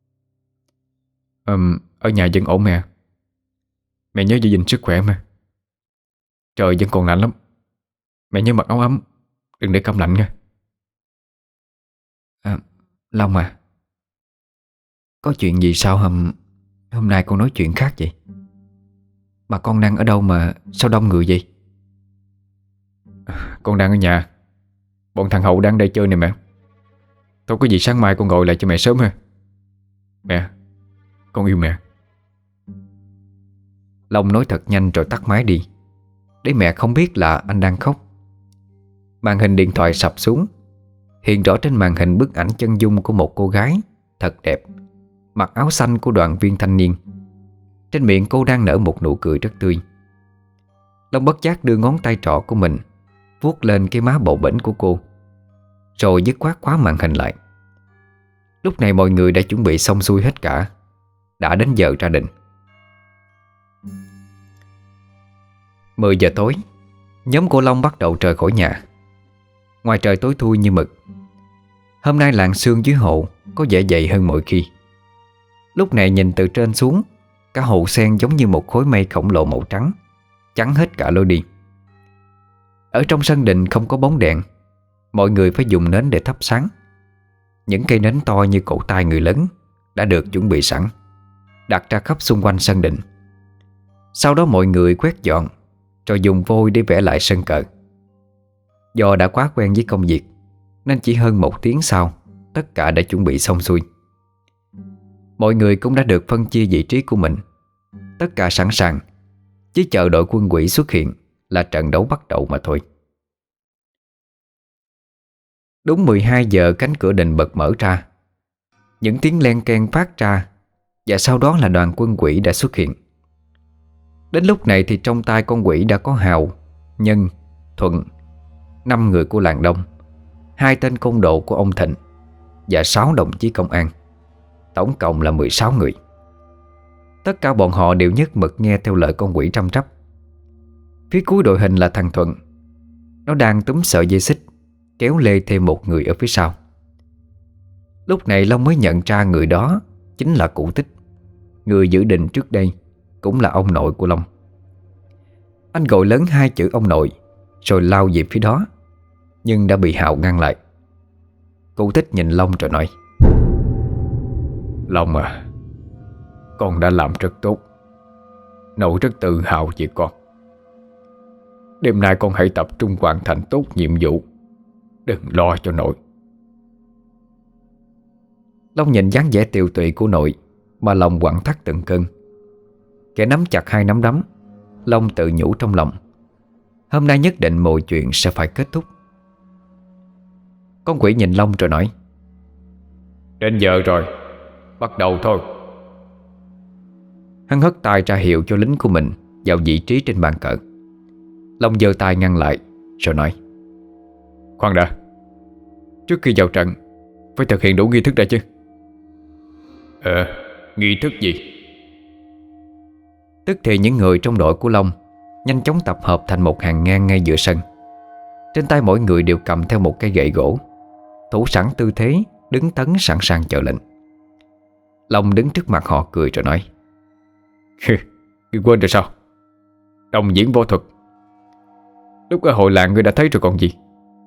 Ở nhà vẫn ổn mẹ. Mẹ nhớ giữ gìn sức khỏe mà. Trời vẫn còn lạnh lắm. Mẹ nhớ mặc áo ấm, đừng để câm lạnh nha. Long à, có chuyện gì sao hôm nay con nói chuyện khác vậy? Mà con đang ở đâu mà sao đông người vậy? Con đang ở nhà. Bọn thằng Hậu đang đây chơi nè mẹ. Thôi có gì sáng mai con gọi lại cho mẹ sớm ha. Mẹ, con yêu mẹ. Long nói thật nhanh rồi tắt máy đi, để mẹ không biết là anh đang khóc. Màn hình điện thoại sập xuống. Hiện rõ trên màn hình bức ảnh chân dung của một cô gái thật đẹp, mặc áo xanh của đoàn viên thanh niên. Trên miệng cô đang nở một nụ cười rất tươi. Long bất giác đưa ngón tay trỏ của mình vuốt lên cái má bầu bĩnh của cô, rồi dứt khoát khóa màn hình lại. Lúc này mọi người đã chuẩn bị xong xuôi hết cả. Đã đến giờ ra định. 10 giờ tối, nhóm của Long bắt đầu rời khỏi nhà. Ngoài trời tối thui như mực. Hôm nay làn sương dưới hồ có vẻ dày hơn mọi khi. Lúc này nhìn từ trên xuống, cả hồ sen giống như một khối mây khổng lồ màu trắng, chắn hết cả lối đi. Ở trong sân đình không có bóng đèn, mọi người phải dùng nến để thắp sáng. Những cây nến to như cổ tay người lớn đã được chuẩn bị sẵn, đặt ra khắp xung quanh sân đình. Sau đó mọi người quét dọn, rồi dùng vôi để vẽ lại sân cờ. Do đã quá quen với công việc, nên chỉ hơn 1 tiếng sau, tất cả đã chuẩn bị xong xuôi. Mọi người cũng đã được phân chia vị trí của mình. Tất cả sẵn sàng, chỉ chờ đội quân quỷ xuất hiện là trận đấu bắt đầu mà thôi. Đúng 12 giờ cánh cửa đình bật mở ra. Những tiếng len keng phát ra, và sau đó là đoàn quân quỷ đã xuất hiện. Đến lúc này thì trong tay con quỷ đã có Hào, Nhân, Thuận, 5 người của làng Đông, 2 tên côn đồ của ông Thịnh và 6 đồng chí công an. Tổng cộng là 16 người. Tất cả bọn họ đều nhất mực nghe theo lời con quỷ răm rắp. Phía cuối đội hình là thằng Thuận. Nó đang túm sợi dây xích, kéo lê thêm một người ở phía sau. Lúc này Long mới nhận ra người đó chính là cụ Tích, người giữ đình trước đây, cũng là ông nội của Long. Anh gọi lớn 2 chữ ông nội, rồi lao về phía đó, nhưng đã bị Hào ngăn lại. Cụ Tích nhìn Long rồi nói: Long à, con đã làm rất tốt. Nội rất tự hào về con. Đêm nay con hãy tập trung hoàn thành tốt nhiệm vụ, đừng lo cho nội. Long nhìn dáng vẻ tiều tụy của nội mà lòng quặn thắt từng cơn. Kẻ nắm chặt 2 nắm đấm, Long tự nhủ trong lòng: hôm nay nhất định mọi chuyện sẽ phải kết thúc. Con quỷ nhìn Long rồi nói: đến giờ rồi, bắt đầu thôi. Hắn hất tay ra hiệu cho lính của mình vào vị trí trên bàn cờ. Long giơ tay ngăn lại rồi nói: khoan đã, trước khi vào trận phải thực hiện đủ nghi thức đã chứ. Nghi thức gì? Tức thì những người trong đội của Long nhanh chóng tập hợp thành một hàng ngang ngay giữa sân. Trên tay mỗi người đều cầm theo một cây gậy gỗ, thủ sẵn tư thế đứng tấn sẵn sàng chờ lệnh. Long đứng trước mặt họ cười rồi nói: Ngươi quên rồi sao? Đồng diễn võ thuật lúc ở hội làng ngươi đã thấy rồi còn gì.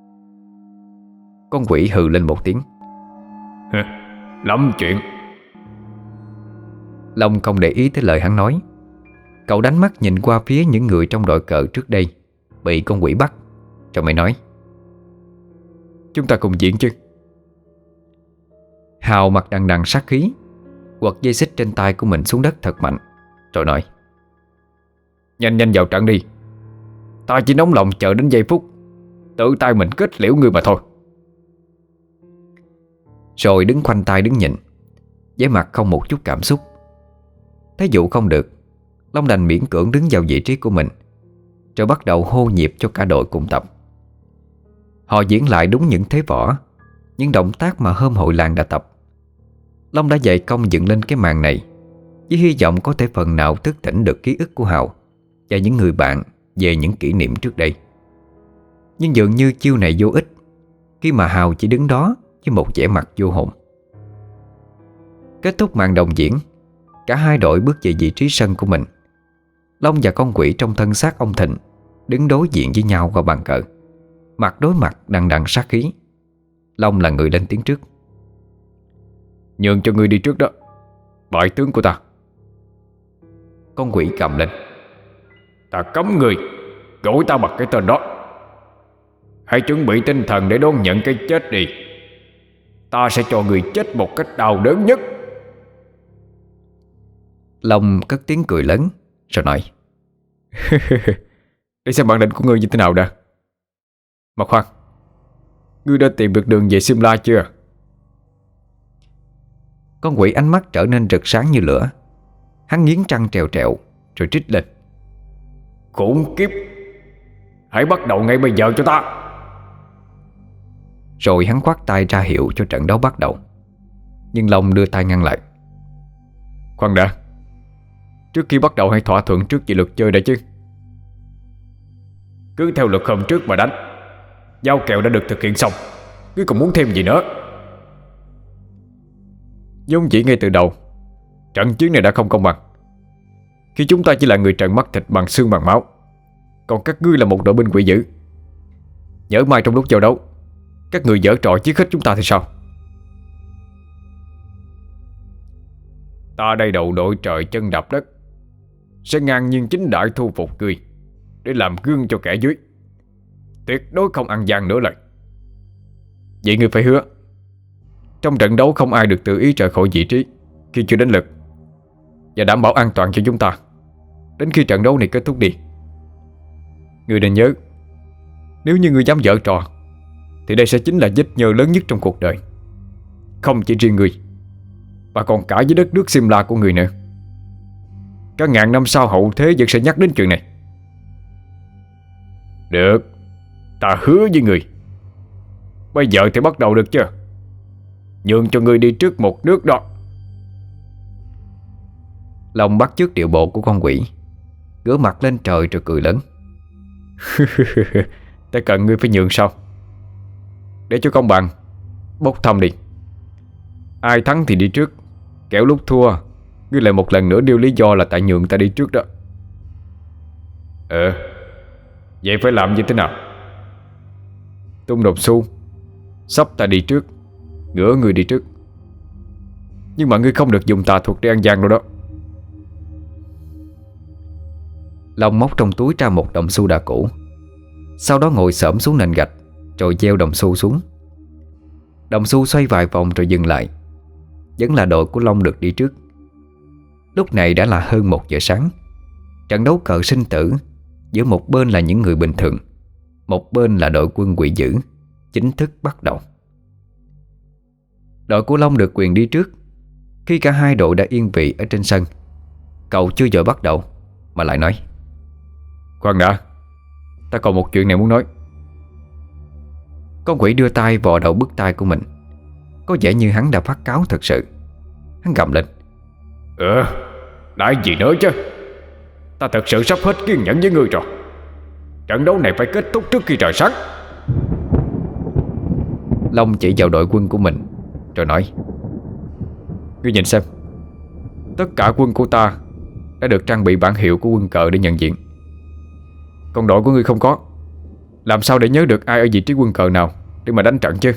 Con quỷ hừ lên một tiếng: lắm chuyện. Long không để ý tới lời hắn nói. Cậu đánh mắt nhìn qua phía những người trong đội cờ trước đây bị con quỷ bắt, rồi mới nói: chúng ta cùng diễn chứ. Hào mặt đằng đằng sát khí, quật dây xích trên tay của mình xuống đất thật mạnh, rồi nói: nhanh nhanh vào trận đi. Ta chỉ nóng lòng chờ đến giây phút tự tay mình kết liễu ngươi mà thôi. Rồi đứng khoanh tay đứng nhìn, với mặt không một chút cảm xúc. Thấy dụ không được, Long đành miễn cưỡng đứng vào vị trí của mình, rồi bắt đầu hô nhịp cho cả đội cùng tập. Họ diễn lại đúng những thế võ, những động tác mà hôm hội làng đã tập. Long đã dạy công dựng lên cái màn này, với hy vọng có thể phần nào thức tỉnh được ký ức của Hào và những người bạn về những kỷ niệm trước đây. Nhưng dường như chiêu này vô ích, khi mà Hào chỉ đứng đó với một vẻ mặt vô hồn. Kết thúc màn đồng diễn, cả hai đội bước về vị trí sân của mình. Long và con quỷ trong thân xác ông Thịnh đứng đối diện với nhau qua bàn cờ, mặt đối mặt đằng đằng sát khí. Long là người lên tiếng trước: nhường cho ngươi đi trước đó, bại tướng của ta. Con quỷ cầm lên: ta cấm ngươi gọi ta bằng cái tên đó. Hãy chuẩn bị tinh thần để đón nhận cái chết đi. Ta sẽ cho người chết một cách đau đớn nhất. Long cất tiếng cười lớn rồi nói: để xem bản lĩnh của ngươi như thế nào đã. Mà khoan, Ngươi đã tìm được đường về Simla chưa? Con quỷ ánh mắt trở nên rực sáng như lửa. Hắn nghiến răng trèo trẹo rồi trích lên. Khốn kiếp, hãy bắt đầu ngay bây giờ cho ta. Rồi hắn khoát tay ra hiệu cho trận đấu bắt đầu. Nhưng Long đưa tay ngăn lại. Khoan đã, trước khi bắt đầu hãy thỏa thuận trước về luật chơi đã chứ. Cứ theo luật hôm trước mà đánh. Giao kèo đã được thực hiện xong, ngươi còn muốn thêm gì nữa? Giống chỉ ngay từ đầu, trận chiến này đã không công bằng. Khi chúng ta chỉ là người trần mắt thịt bằng xương bằng máu, còn các ngươi là một đội binh quỷ dữ. Nhỡ mai trong lúc giao đấu các người giở trò giết hết chúng ta thì sao? Ta đây đầu đội trời chân đạp đất, sẽ ngang nhiên chính đại thu phục ngươi, để làm gương cho kẻ dưới. Tuyệt đối không ăn gian nữa lời. Vậy ngươi phải hứa, trong trận đấu không ai được tự ý rời khỏi vị trí khi chưa đến lượt, và đảm bảo an toàn cho chúng ta đến khi trận đấu này kết thúc đi. Ngươi nên nhớ, nếu như ngươi dám giở trò thì đây sẽ chính là vết nhơ lớn nhất trong cuộc đời. Không chỉ riêng ngươi, mà còn cả với đất nước Simla của người nữa. Cả ngàn năm sau hậu thế vẫn sẽ nhắc đến chuyện này. Được, ta hứa với người. Bây giờ thì bắt đầu được chưa? Nhường cho người đi trước một nước đó. Long bắt chước điệu bộ của con quỷ, ngửa mặt lên trời rồi cười lớn. Ta cần ngươi phải nhường sao? Để cho công bằng, bốc thăm đi. Ai thắng thì đi trước, kẻo lúc thua ngươi lại một lần nữa đưa lý do là tại nhường ta đi trước đó. Vậy phải làm như thế nào? Tung đồng xu, sắp ta đi trước, ngửa người đi trước. Nhưng mà ngươi không được dùng tà thuật để ăn gian đâu đó. Long móc trong túi ra một đồng xu đã cũ, sau đó ngồi xổm xuống nền gạch rồi gieo đồng xu xuống. Đồng xu xoay vài vòng rồi dừng lại. Vẫn là đội của Long được đi trước. Lúc này đã là hơn 1 giờ sáng. Trận đấu cờ sinh tử giữa một bên là những người bình thường, một bên là đội quân quỷ dữ chính thức bắt đầu. Đội của Long được quyền đi trước. Khi cả hai đội đã yên vị ở trên sân, cậu chưa vội bắt đầu mà lại nói: Khoan đã, ta còn một chuyện này muốn nói. Con quỷ đưa tay vò đầu bứt tai của mình. Có vẻ như hắn đã phát cáu thật sự. Hắn gầm lên: Nói gì nữa chứ? Ta thật sự sắp hết kiên nhẫn với ngươi rồi. Trận đấu này phải kết thúc trước khi trời sáng. Long chỉ vào đội quân của mình rồi nói: Ngươi nhìn xem, tất cả quân của ta đã được trang bị bản hiệu của quân cờ để nhận diện. Còn đội của ngươi không có. Làm sao để nhớ được ai ở vị trí quân cờ nào để mà đánh trận chứ?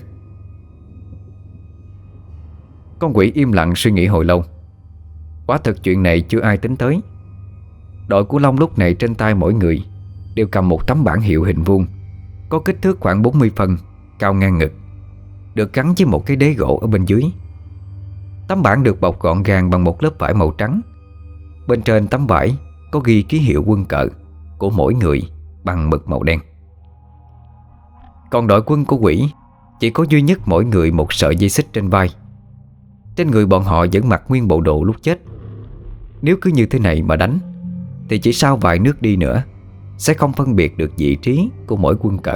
Con quỷ im lặng suy nghĩ hồi lâu. Quả thực chuyện này chưa ai tính tới. Đội của Long lúc này trên tay mỗi người đều cầm một tấm bảng hiệu hình vuông, có kích thước khoảng 40 phân, cao ngang ngực, được gắn với một cái đế gỗ ở bên dưới. Tấm bảng được bọc gọn gàng bằng một lớp vải màu trắng. Bên trên tấm vải có ghi ký hiệu quân cờ của mỗi người bằng mực màu đen. Còn đội quân của quỷ chỉ có duy nhất mỗi người một sợi dây xích trên vai. Trên người bọn họ vẫn mặc nguyên bộ đồ lúc chết. Nếu cứ như thế này mà đánh thì chỉ sau vài nước đi nữa sẽ không phân biệt được vị trí của mỗi quân cờ.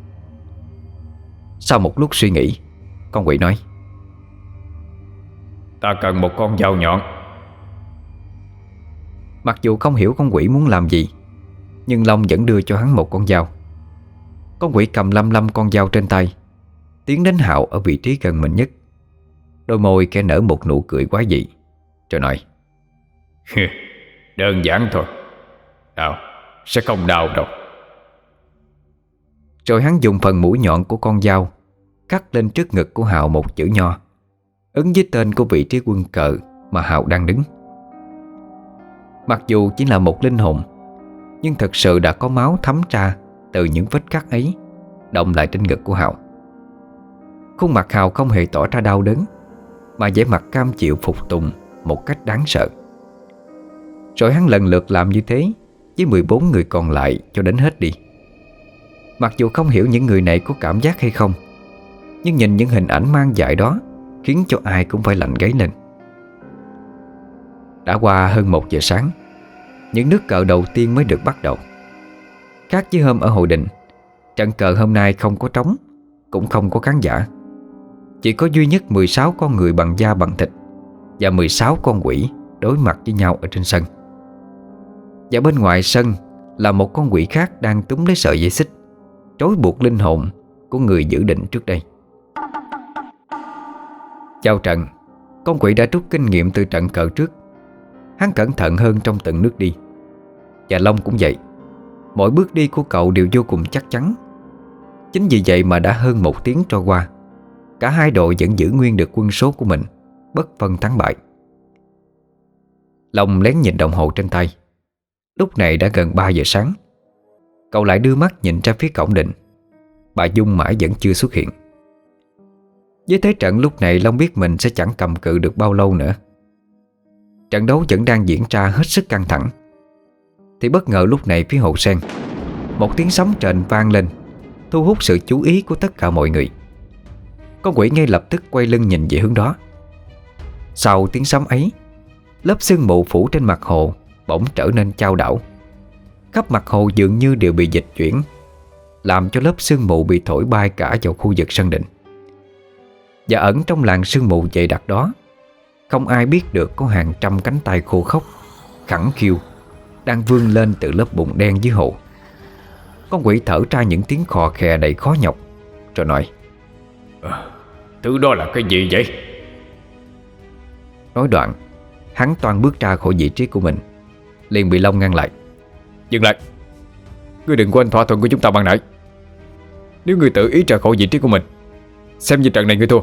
Sau một lúc suy nghĩ, con quỷ nói: Ta cần một con dao nhọn. Mặc dù không hiểu con quỷ muốn làm gì, nhưng Long vẫn đưa cho hắn một con dao. Con quỷ cầm lăm lăm con dao trên tay, tiến đến Hạo ở vị trí gần mình nhất. Đôi môi kẻ nở một nụ cười quái dị, rồi nói: Đơn giản thôi. Nào, sẽ không đau đâu. Rồi hắn dùng phần mũi nhọn của con dao cắt lên trước ngực của Hạo một chữ nho, ấn với tên của vị trí quân cờ mà Hạo đang đứng. Mặc dù chỉ là một linh hồn, nhưng thật sự đã có máu thấm ra từ những vết cắt ấy động lại trên ngực của Hạo. Khuôn mặt Hạo không hề tỏ ra đau đớn, mà vẻ mặt cam chịu phục tùng một cách đáng sợ. Rồi hắn lần lượt làm như thế với 14 người còn lại cho đến hết đi. Mặc dù không hiểu những người này có cảm giác hay không, Nhưng nhìn những hình ảnh mang dại đó khiến cho ai cũng phải lạnh gáy lên. Đã qua hơn 1 giờ sáng, những nước cờ đầu tiên mới được bắt đầu. Khác với hôm ở hội đình, trận cờ hôm nay không có trống, cũng không có khán giả. Chỉ có duy nhất 16 con người bằng da bằng thịt và 16 con quỷ đối mặt với nhau ở trên sân. Và bên ngoài sân là một con quỷ khác đang túm lấy sợi dây xích trói buộc linh hồn của người dự định trước đây. Chào trận, con quỷ đã rút kinh nghiệm từ trận cờ trước. Hắn cẩn thận hơn trong từng nước đi. Và Long cũng vậy. Mỗi bước đi của cậu đều vô cùng chắc chắn. Chính vì vậy mà đã hơn 1 tiếng trôi qua, cả hai đội vẫn giữ nguyên được quân số của mình, bất phân thắng bại. Long lén nhìn đồng hồ trên tay. Lúc này đã gần 3 giờ sáng. Cậu lại đưa mắt nhìn ra phía cổng đình. Bà Dung mãi vẫn chưa xuất hiện. Với thế trận lúc này, Long biết mình sẽ chẳng cầm cự được bao lâu nữa. Trận đấu vẫn đang diễn ra hết sức căng thẳng. Thì bất ngờ lúc này phía Hồ Sen, một tiếng sấm trền vang lên, thu hút sự chú ý của tất cả mọi người. Con quỷ ngay lập tức quay lưng nhìn về hướng đó. Sau tiếng sấm ấy, lớp sương mù phủ trên mặt hồ bỗng trở nên chao đảo. Khắp mặt hồ dường như đều bị dịch chuyển, làm cho lớp sương mù bị thổi bay cả vào khu vực sân đình. Và ẩn trong làn sương mù dày đặc đó, không ai biết được có hàng trăm cánh tay khô khốc, khẳng khiu đang vươn lên từ lớp bùn đen dưới hồ. Con quỷ thở ra những tiếng khò khè đầy khó nhọc, rồi nói: Thứ đó là cái gì vậy? Nói đoạn, hắn toan bước ra khỏi vị trí của mình, liền bị Long ngăn lại. Dừng lại. Ngươi đừng quên thỏa thuận của chúng ta ban nãy. Nếu ngươi tự ý rời khỏi vị trí của mình, xem như trận này ngươi thua.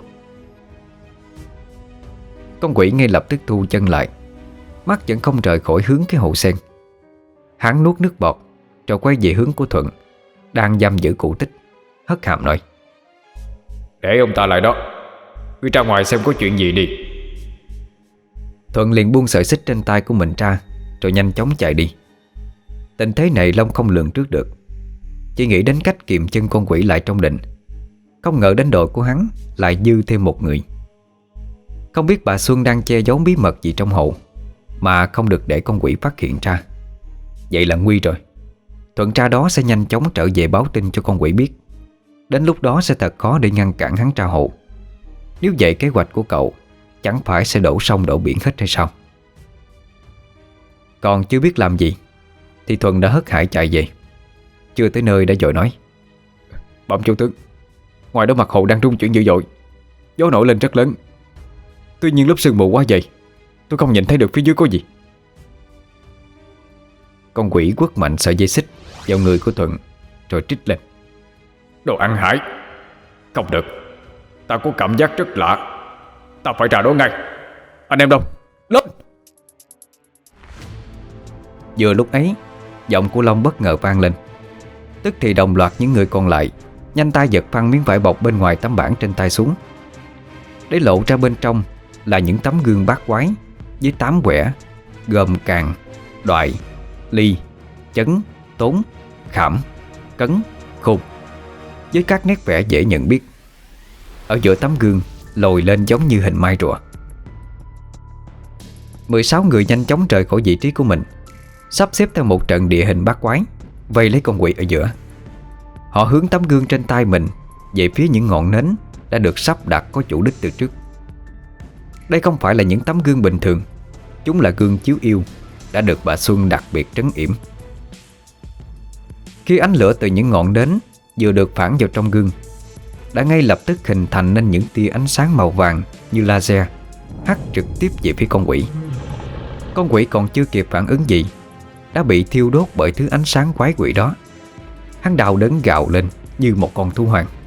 Con quỷ ngay lập tức thu chân lại, mắt vẫn không rời khỏi hướng cái hồ sen. Hắn nuốt nước bọt, rồi quay về hướng của Thuận đang giam giữ cụ Tích, hất hàm nói: Để ông ta lại đó. Ngươi ra ngoài xem có chuyện gì đi. Thuận liền buông sợi xích trên tay của mình ra, rồi nhanh chóng chạy đi. Tình thế này Long không lường trước được, chỉ nghĩ đến cách kiềm chân con quỷ lại trong đình. Không ngờ đến đội của hắn lại dư thêm một người. Không biết bà Xuân đang che giấu bí mật gì trong hồ mà không được để con quỷ phát hiện ra. Vậy là nguy rồi. Thuận ra đó sẽ nhanh chóng trở về báo tin cho con quỷ biết. Đến lúc đó sẽ thật khó để ngăn cản hắn ra hồ. Nếu vậy kế hoạch của cậu chẳng phải sẽ đổ sông đổ biển hết hay sao? Còn chưa biết làm gì thì Thuận đã hớt hải chạy về. Chưa tới nơi đã vội nói: Bẩm chủ tướng, ngoài đó mặt hồ đang rung chuyển dữ dội, gió nổi lên rất lớn. Tuy nhiên lớp sương mù quá dày, tôi không nhìn thấy được phía dưới có gì. Con quỷ quất mạnh sợi dây xích vào người của Thuận, rồi trích lên: Đồ ăn hại. Không được, ta có cảm giác rất lạ. Ta phải ra đó ngay. Anh em đâu? Lên! Vừa lúc ấy, giọng của Long bất ngờ vang lên. Tức thì đồng loạt những người còn lại nhanh tay giật phăng miếng vải bọc bên ngoài tấm bảng trên tay xuống, để lộ ra bên trong là những tấm gương bát quái với 8 quẻ gồm càng, đoại, ly, chấn, tốn, khảm, cấn, khôn, với các nét vẽ dễ nhận biết. Ở giữa tấm gương lồi lên giống như hình mai rùa. 16 người nhanh chóng rời khỏi vị trí của mình, sắp xếp theo một trận địa hình bát quái, vây lấy con quỷ ở giữa. Họ hướng tấm gương trên tay mình về phía những ngọn nến đã được sắp đặt có chủ đích từ trước. Đây không phải là những tấm gương bình thường, chúng là gương chiếu yêu đã được bà Xuân đặc biệt trấn yểm. Khi ánh lửa từ những ngọn nến vừa được phản vào trong gương, đã ngay lập tức hình thành nên những tia ánh sáng màu vàng như laser hắt trực tiếp về phía con quỷ. Con quỷ còn chưa kịp phản ứng gì đã bị thiêu đốt bởi thứ ánh sáng quái quỷ đó. Hắn đau đớn gào lên như một con thú hoang.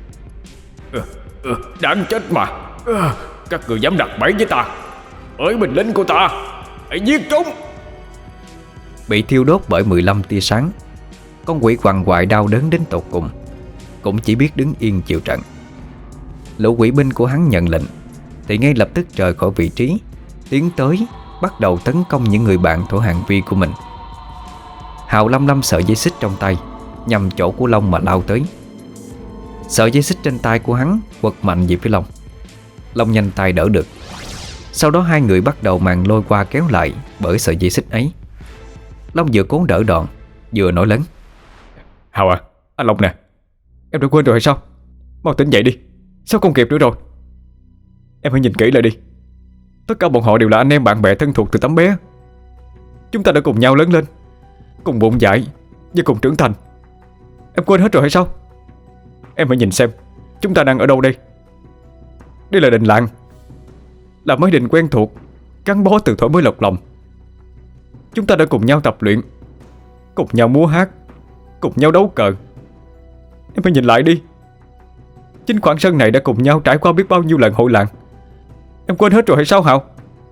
Đáng chết mà. Các người dám đặt bẫy với ta. Ới binh lính của ta, hãy giết chúng. Bị thiêu đốt bởi 15 tia sáng, con quỷ quằn quại đau đớn đến tột cùng, cũng chỉ biết đứng yên chịu trận. Lũ quỷ binh của hắn nhận lệnh thì ngay lập tức rời khỏi vị trí, tiến tới bắt đầu tấn công những người bạn thổ hàng vi của mình. Hào lăm lăm sợi dây xích trong tay nhằm chỗ của Long mà lao tới. Sợi dây xích trên tay của hắn quật mạnh về phía Long. Long nhanh tay đỡ được. Sau đó hai người bắt đầu màn lôi qua kéo lại bởi sợi dây xích ấy. Long vừa cố đỡ đòn vừa nói lớn: Hào à, anh Long nè, em đã quên rồi hay sao? Mau tỉnh dậy đi, sao không kịp nữa rồi. Em hãy nhìn kỹ lại đi. Tất cả bọn họ đều là anh em bạn bè thân thuộc từ tấm bé. Chúng ta đã cùng nhau lớn lên, cùng bụng dại và cùng trưởng thành. Em quên hết rồi hay sao? Em hãy nhìn xem chúng ta đang ở đâu đây. Đây là đình làng, là mái đình quen thuộc, gắn bó từ thuở mới lọt lòng. Chúng ta đã cùng nhau tập luyện, cùng nhau múa hát, cùng nhau đấu cờ. Em hãy nhìn lại đi. Chính khoảng sân này đã cùng nhau trải qua biết bao nhiêu lần hội làng. Em quên hết rồi hay sao Hào?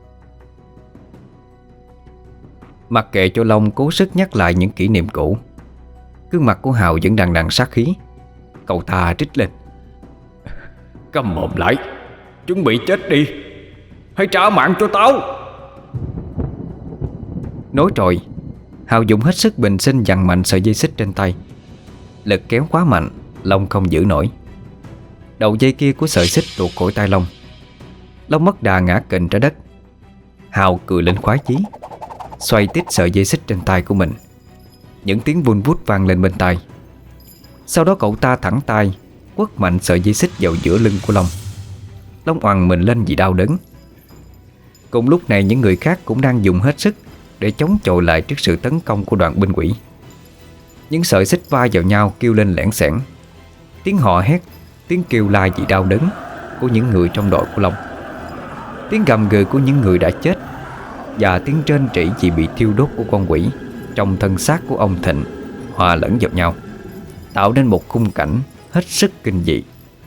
Mặc kệ cho Long cố sức nhắc lại những kỷ niệm cũ, gương mặt của Hào vẫn đằng đằng sát khí. Cậu ta trích lên: Câm mồm lại, chuẩn bị chết đi, hãy trả mạng cho tao. Nói rồi, Hào dùng hết sức bình sinh giằng mạnh sợi dây xích trên tay. Lực kéo quá mạnh, Long không giữ nổi. Đầu dây kia của sợi xích tuột khỏi tay Long. Long mất đà ngã kình ra đất. Hào cười lên khoái chí, xoay tít sợi dây xích trên tay của mình. Những tiếng vun vút vang lên bên tai. Sau đó cậu ta thẳng tay quất mạnh sợi dây xích vào giữa lưng của Long. Long oằn mình lên vì đau đớn. Cùng lúc này những người khác cũng đang dùng hết sức để chống chọi lại trước sự tấn công của đoàn binh quỷ. Những sợi xích va vào nhau kêu lên lẻn xẻn. Tiếng hò hét, tiếng kêu la vì đau đớn của những người trong đội của Long, tiếng gầm gừ của những người đã chết, và tiếng rên rỉ vì bị thiêu đốt của con quỷ trong thân xác của ông Thịnh hòa lẫn vào nhau, tạo nên một khung cảnh hết sức kinh dị.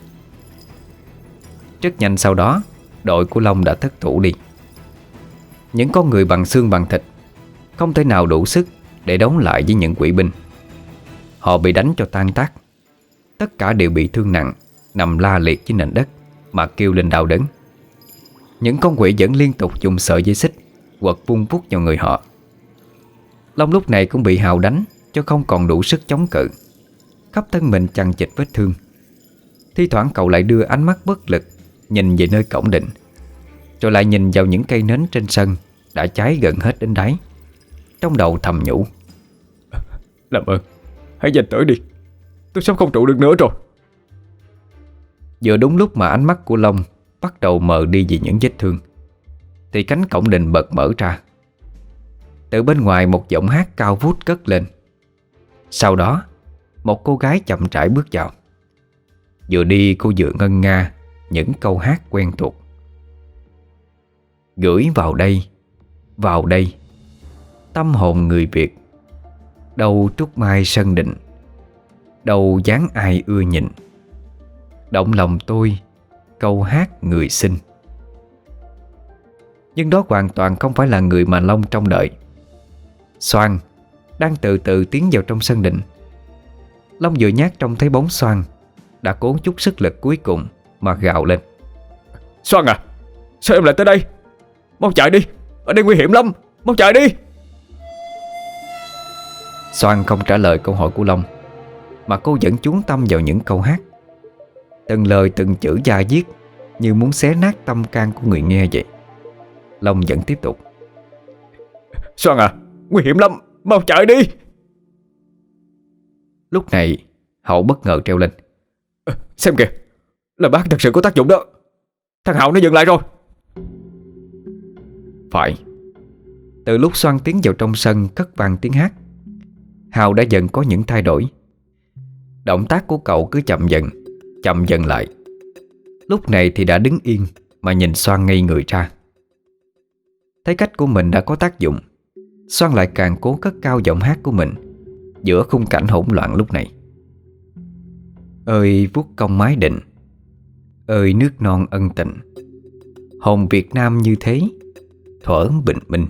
Rất nhanh sau đó, đội của Long đã thất thủ đi. Những con người bằng xương bằng thịt không thể nào đủ sức để đấu lại với những quỷ binh. Họ bị đánh cho tan tác. Tất cả đều bị thương nặng, nằm la liệt trên nền đất mà kêu lên đau đớn. Những con quỷ vẫn liên tục dùng sợi dây xích quật vung vút vào người họ. Long lúc này cũng bị Hào đánh cho không còn đủ sức chống cự. Khắp thân mình chằng chịt vết thương. Thi thoảng cậu lại đưa ánh mắt bất lực nhìn về nơi cổng đình, rồi lại nhìn vào những cây nến trên sân đã cháy gần hết đến đáy. Trong đầu thầm nhủ: Làm ơn, hãy dành tới đi, tôi sắp không trụ được nữa rồi. Vừa đúng lúc mà ánh mắt của Long bắt đầu mờ đi vì những vết thương, thì cánh cổng đình bật mở ra. Từ bên ngoài một giọng hát cao vút cất lên. Sau đó một cô gái chậm rãi bước vào. Vừa đi cô vừa ngân nga những câu hát quen thuộc: Gửi vào đây, tâm hồn người Việt, đâu trúc mai sân định, đâu dáng ai ưa nhìn, động lòng tôi câu hát người xinh. Nhưng đó hoàn toàn không phải là người mà Long trông đợi. Xoan đang từ từ tiến vào trong sân đình. Long vừa nhát trông thấy bóng Xoan đã cố chút sức lực cuối cùng mà gào lên: Xoan à, sao em lại tới đây? Mau chạy đi, ở đây nguy hiểm lắm, mau chạy đi. Xoan không trả lời câu hỏi của Long, mà cô vẫn chú tâm vào những câu hát. Từng lời từng chữ da diết như muốn xé nát tâm can của người nghe vậy. Long vẫn tiếp tục: Xoan à, nguy hiểm lắm, mau chạy đi. Lúc này Hậu bất ngờ treo lên: Xem kìa, là bác thật sự có tác dụng đó. Thằng Hậu nó dừng lại rồi. Phải. Từ lúc Xoan tiến vào trong sân cất vang tiếng hát, Hào đã dần có những thay đổi. Động tác của cậu cứ chậm dần lại. Lúc này thì đã đứng yên mà nhìn Xoan ngây người ra. Thấy cách của mình đã có tác dụng, Xoan lại càng cố cất cao giọng hát của mình giữa khung cảnh hỗn loạn lúc này: Ơi vuốt công mái định, ơi nước non ân tình, hồn Việt Nam như thế, thuở bình minh.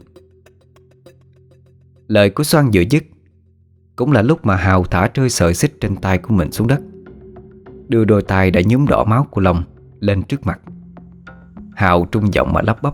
Lời của Xoan vừa dứt cũng là lúc mà Hào thả rơi sợi xích trên tay của mình xuống đất, đưa đôi tay đã nhuốm đỏ máu của Long lên trước mặt. Hào trung giọng mà lắp bắp: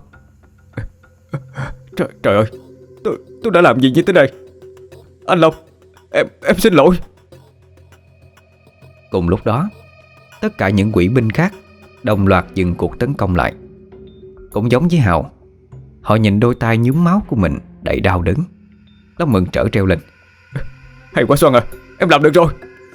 Trời ơi, tôi đã làm gì như thế này? Anh Long, em xin lỗi. Cùng lúc đó, Tất cả những quỷ binh khác đồng loạt dừng cuộc tấn công lại. Cũng giống với Hào, họ nhìn đôi tay nhuốm máu của mình đầy đau đớn. Nó mừng rỡ reo lên: Hay quá Xoan à, em làm được rồi.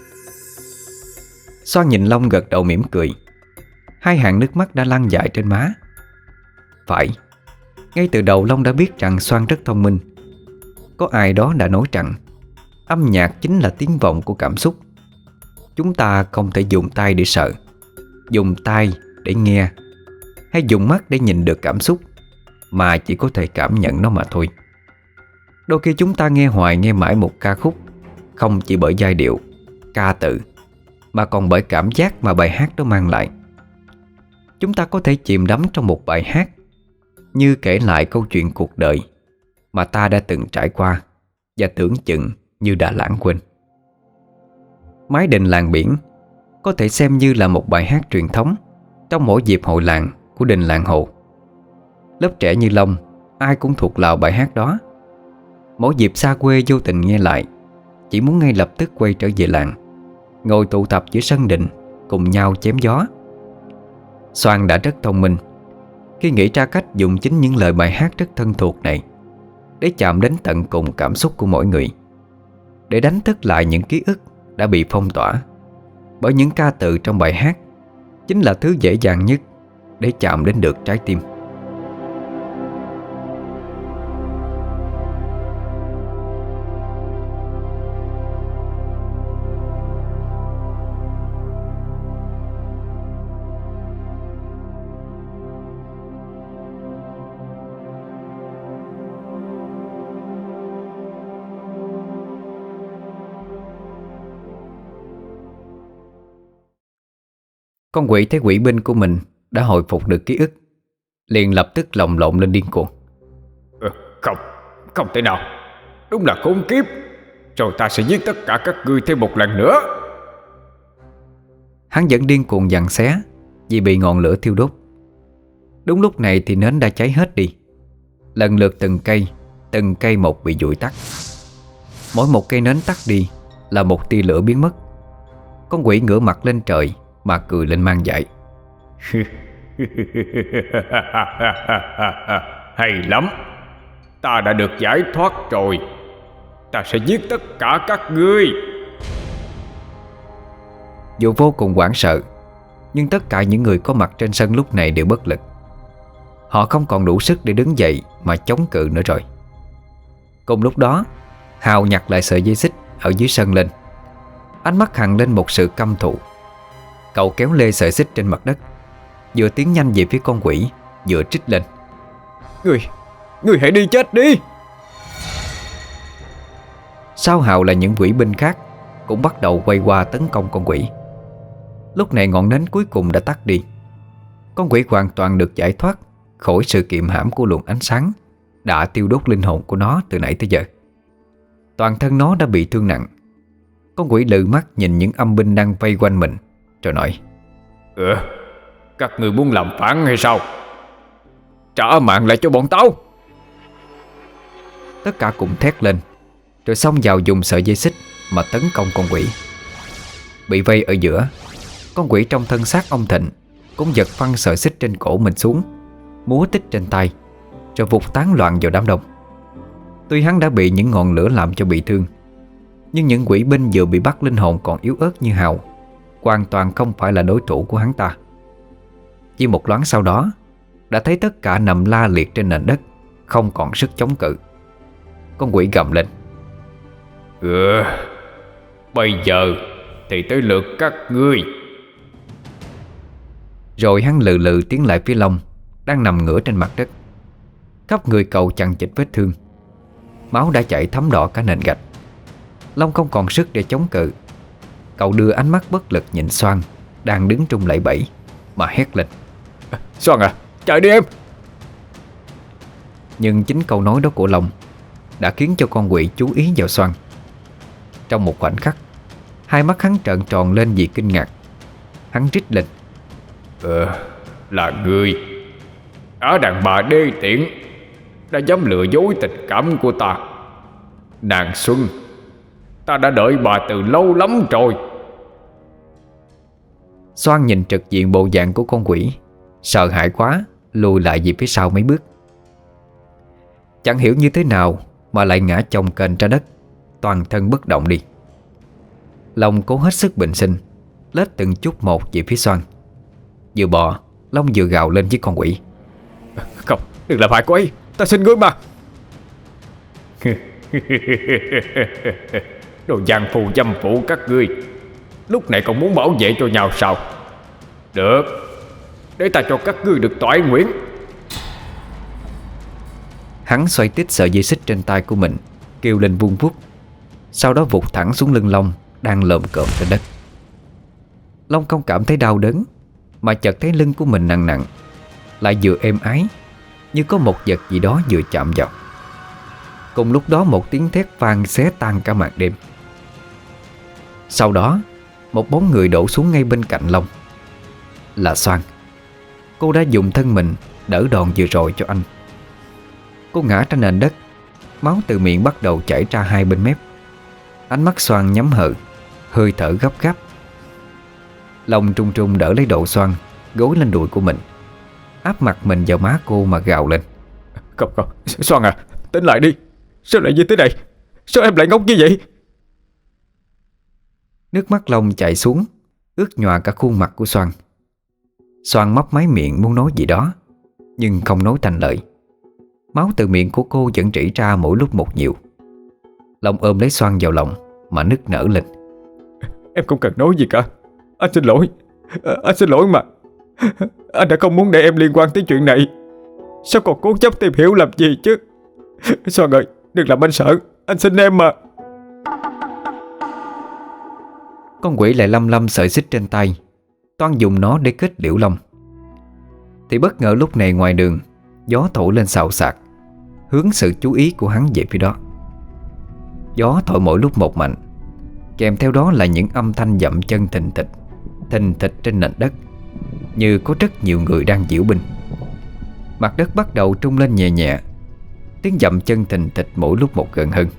Xoan nhìn Long gật đầu mỉm cười. Hai hàng nước mắt đã lăn dài trên má. Phải, ngay từ đầu Long đã biết rằng Xoan rất thông minh. Có ai đó đã nói rằng âm nhạc chính là tiếng vọng của cảm xúc. Chúng ta không thể dùng tai để sợ, dùng tai để nghe, hay dùng mắt để nhìn được cảm xúc, mà chỉ có thể cảm nhận nó mà thôi. Đôi khi chúng ta nghe hoài nghe mãi một ca khúc, không chỉ bởi giai điệu, ca từ, mà còn bởi cảm giác mà bài hát đó mang lại. Chúng ta có thể chìm đắm trong một bài hát, như kể lại câu chuyện cuộc đời mà ta đã từng trải qua, và tưởng chừng như đã lãng quên. Mái đình làng biển có thể xem như là một bài hát truyền thống trong mỗi dịp hội làng của đình làng Hồ. Lớp trẻ như Long ai cũng thuộc lào bài hát đó. Mỗi dịp xa quê vô tình nghe lại, chỉ muốn ngay lập tức quay trở về làng, ngồi tụ tập giữa sân đình, cùng nhau chém gió. Xoan đã rất thông minh khi nghĩ ra cách dùng chính những lời bài hát rất thân thuộc này để chạm đến tận cùng cảm xúc của mỗi người, để đánh thức lại những ký ức đã bị phong tỏa. Bởi những ca từ trong bài hát chính là thứ dễ dàng nhất để chạm đến được trái tim. Con quỷ thấy quỷ binh của mình đã hồi phục được ký ức, liền lập tức lồng lộn lên điên cuồng. Không, không thể nào. Đúng là khốn kiếp. Rồi ta sẽ giết tất cả các ngươi thêm một lần nữa. Hắn vẫn điên cuồng giằng xé vì bị ngọn lửa thiêu đốt. Đúng lúc này thì nến đã cháy hết đi. Lần lượt từng cây một bị dụi tắt. Mỗi một cây nến tắt đi là một tia lửa biến mất. Con quỷ ngửa mặt lên trời mà cười lên man dại. Hay lắm. Ta đã được giải thoát rồi. Ta sẽ giết tất cả các ngươi. Dù vô cùng hoảng sợ, nhưng tất cả những người có mặt trên sân lúc này đều bất lực. Họ không còn đủ sức để đứng dậy mà chống cự nữa rồi. Cùng lúc đó, Hào nhặt lại sợi dây xích ở dưới sân lên. Ánh mắt hằn lên một sự căm thù. Cậu kéo lê sợi xích trên mặt đất, vừa tiến nhanh về phía con quỷ, vừa trích lên: Ngươi hãy đi chết đi. Sau Hào là những quỷ binh khác cũng bắt đầu quay qua tấn công con quỷ. Lúc này ngọn nến cuối cùng đã tắt đi. Con quỷ hoàn toàn được giải thoát khỏi sự kiềm hãm của luồng ánh sáng đã tiêu đốt linh hồn của nó từ nãy tới giờ. Toàn thân nó đã bị thương nặng. Con quỷ lừ mắt nhìn những âm binh đang vây quanh mình, rồi nói: Các người muốn làm phản hay sao? Trả mạng lại cho bọn tao. Tất cả cùng thét lên, rồi xông vào dùng sợi dây xích mà tấn công con quỷ. Bị vây ở giữa, con quỷ trong thân xác ông Thịnh cũng giật phăng sợi xích trên cổ mình xuống, múa tích trên tay, rồi vụt tán loạn vào đám đông. Tuy hắn đã bị những ngọn lửa làm cho bị thương, nhưng những quỷ binh vừa bị bắt linh hồn còn yếu ớt như Hào hoàn toàn không phải là đối thủ của hắn ta. Chỉ một loáng sau đó đã thấy tất cả nằm la liệt trên nền đất, không còn sức chống cự. Con quỷ gầm lên: Bây giờ thì tới lượt các ngươi. Rồi hắn lừ lừ tiến lại phía Long đang nằm ngửa trên mặt đất. Khắp người cậu chằng chịt vết thương, máu đã chảy thấm đỏ cả nền gạch. Long không còn sức để chống cự. Cậu đưa ánh mắt bất lực nhìn Xoan đang đứng trung lẫy bẫy mà hét lên: Xoan à, chạy đi em. Nhưng chính câu nói đó của Long đã khiến cho con quỷ chú ý vào Xoan. Trong một khoảnh khắc, hai mắt hắn trợn tròn lên vì kinh ngạc. Hắn rít lên: Là ngươi, ở đàn bà đê tiện, đã dám lừa dối tình cảm của ta. Nàng Xuân, ta đã đợi bà từ lâu lắm rồi. Xoan nhìn trực diện bộ dạng của con quỷ, sợ hãi quá, lùi lại về phía sau mấy bước. Chẳng hiểu như thế nào mà lại ngã chồng kềnh ra đất, toàn thân bất động đi. Long cố hết sức bình sinh, lết từng chút một về phía Xoan. Vừa bò, Long vừa gào lên với con quỷ: Không, đừng làm hại cô ấy, ta xin ngươi mà. Đồ giang phù dâm phụ các ngươi, lúc này còn muốn bảo vệ cho nhau sao? Được, để ta cho các ngươi được toại nguyện. Hắn xoay tít sợi dây xích trên tay của mình, kêu lên vung vút, sau đó vụt thẳng xuống lưng Long đang lồm cồm trên đất. Long không cảm thấy đau đớn, mà chợt thấy lưng của mình nặng nặng, lại vừa êm ái, như có một vật gì đó vừa chạm vào. Cùng lúc đó một tiếng thét vang xé tan cả màn đêm. Sau đó một bóng người đổ xuống ngay bên cạnh Long. Là Xoan. Cô đã dùng thân mình đỡ đòn vừa rồi cho anh. Cô ngã trên nền đất, máu từ miệng bắt đầu chảy ra hai bên mép. Ánh mắt Xoan nhắm hờ, hơi thở gấp gáp. Long trung trung đỡ lấy đầu Xoan, gối lên đùi của mình, áp mặt mình vào má cô mà gào lên: Không, Xoan à, tỉnh lại đi. Sao lại như thế này? Sao em lại ngốc như vậy? Nước mắt Long chảy xuống, ướt nhòa cả khuôn mặt của Xoan. Xoan mấp máy miệng muốn nói gì đó, nhưng không nói thành lời. Máu từ miệng của cô vẫn rỉ ra mỗi lúc một nhiều. Long ôm lấy Xoan vào lòng mà nức nở lên: Em không cần nói gì cả. Anh xin lỗi. Anh xin lỗi mà. Anh đã không muốn để em liên quan tới chuyện này. Sao còn cố chấp tìm hiểu làm gì chứ? Xoan ơi, đừng làm anh sợ. Anh xin em mà. Con quỷ lại lăm lăm sợi xích trên tay, toan dùng nó để kết liễu Long. Thì bất ngờ lúc này ngoài đường, gió thổi lên xào xạc, hướng sự chú ý của hắn về phía đó. Gió thổi mỗi lúc một mạnh, kèm theo đó là những âm thanh dậm chân thình thịch trên nền đất, như có rất nhiều người đang diễu binh. Mặt đất bắt đầu trung lên nhẹ nhẹ, tiếng dậm chân thình thịch mỗi lúc một gần hơn.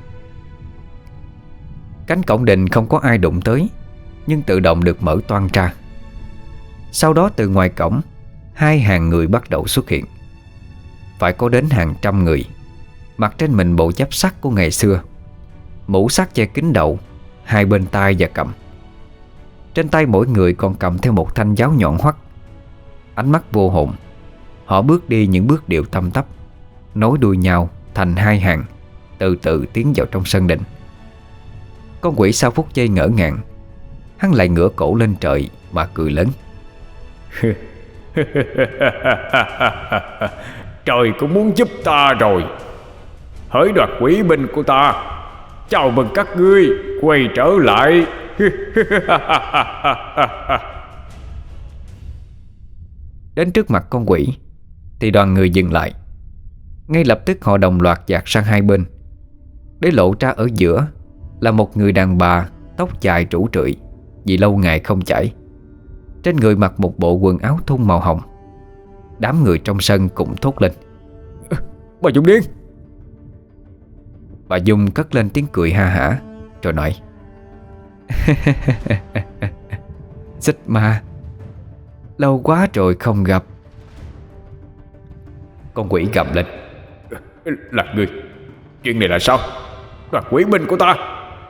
Cánh cổng đình không có ai đụng tới, nhưng tự động được mở toang ra. Sau đó từ ngoài cổng, hai hàng người bắt đầu xuất hiện. Phải có đến hàng trăm người, mặc trên mình bộ giáp sắt của ngày xưa, mũ sắt che kín đầu, hai bên tai và cầm. Trên tay mỗi người còn cầm theo một thanh giáo nhọn hoắt. Ánh mắt vô hồn, họ bước đi những bước điệu tăm tắp, nối đuôi nhau thành hai hàng, từ từ tiến vào trong sân đình. Con quỷ sau phút giây ngỡ ngàng, hắn lại ngửa cổ lên trời mà cười lớn: Trời cũng muốn giúp ta rồi. Hỡi đoạt quỷ binh của ta, chào mừng các ngươi quay trở lại. Đến trước mặt con quỷ thì đoàn người dừng lại. Ngay lập tức họ đồng loạt dạt sang hai bên, để lộ ra ở giữa là một người đàn bà tóc dài rủ rượi vì lâu ngày không chải. Trên người mặc một bộ quần áo thun màu hồng. Đám người trong sân cũng thốt lên: Bà Dung điên. Bà Dung cất lên tiếng cười ha hả, rồi nói: Xích ma, lâu quá rồi không gặp. Con quỷ gầm lên: Là ngươi? Chuyện này là sao? Đoạt quỷ binh của ta.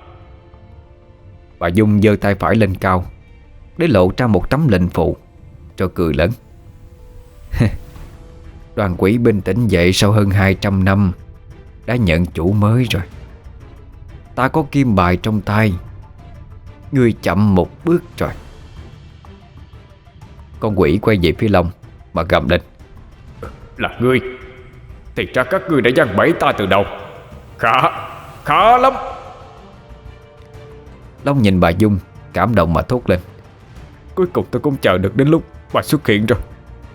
Bà Dung giơ tay phải lên cao để lộ ra một tấm lệnh phụ, rồi cười lớn: Đoàn quỷ binh tỉnh dậy sau hơn 200 năm, đã nhận chủ mới rồi. Ta có kim bài trong tay, ngươi chậm một bước rồi. Con quỷ quay về phía Long mà gầm lên: Là ngươi? Thì ra các ngươi đã giăng bẫy ta từ đầu. Khá lắm. Long nhìn bà Dung cảm động mà thốt lên: Cuối cùng tôi cũng chờ được đến lúc bà xuất hiện rồi.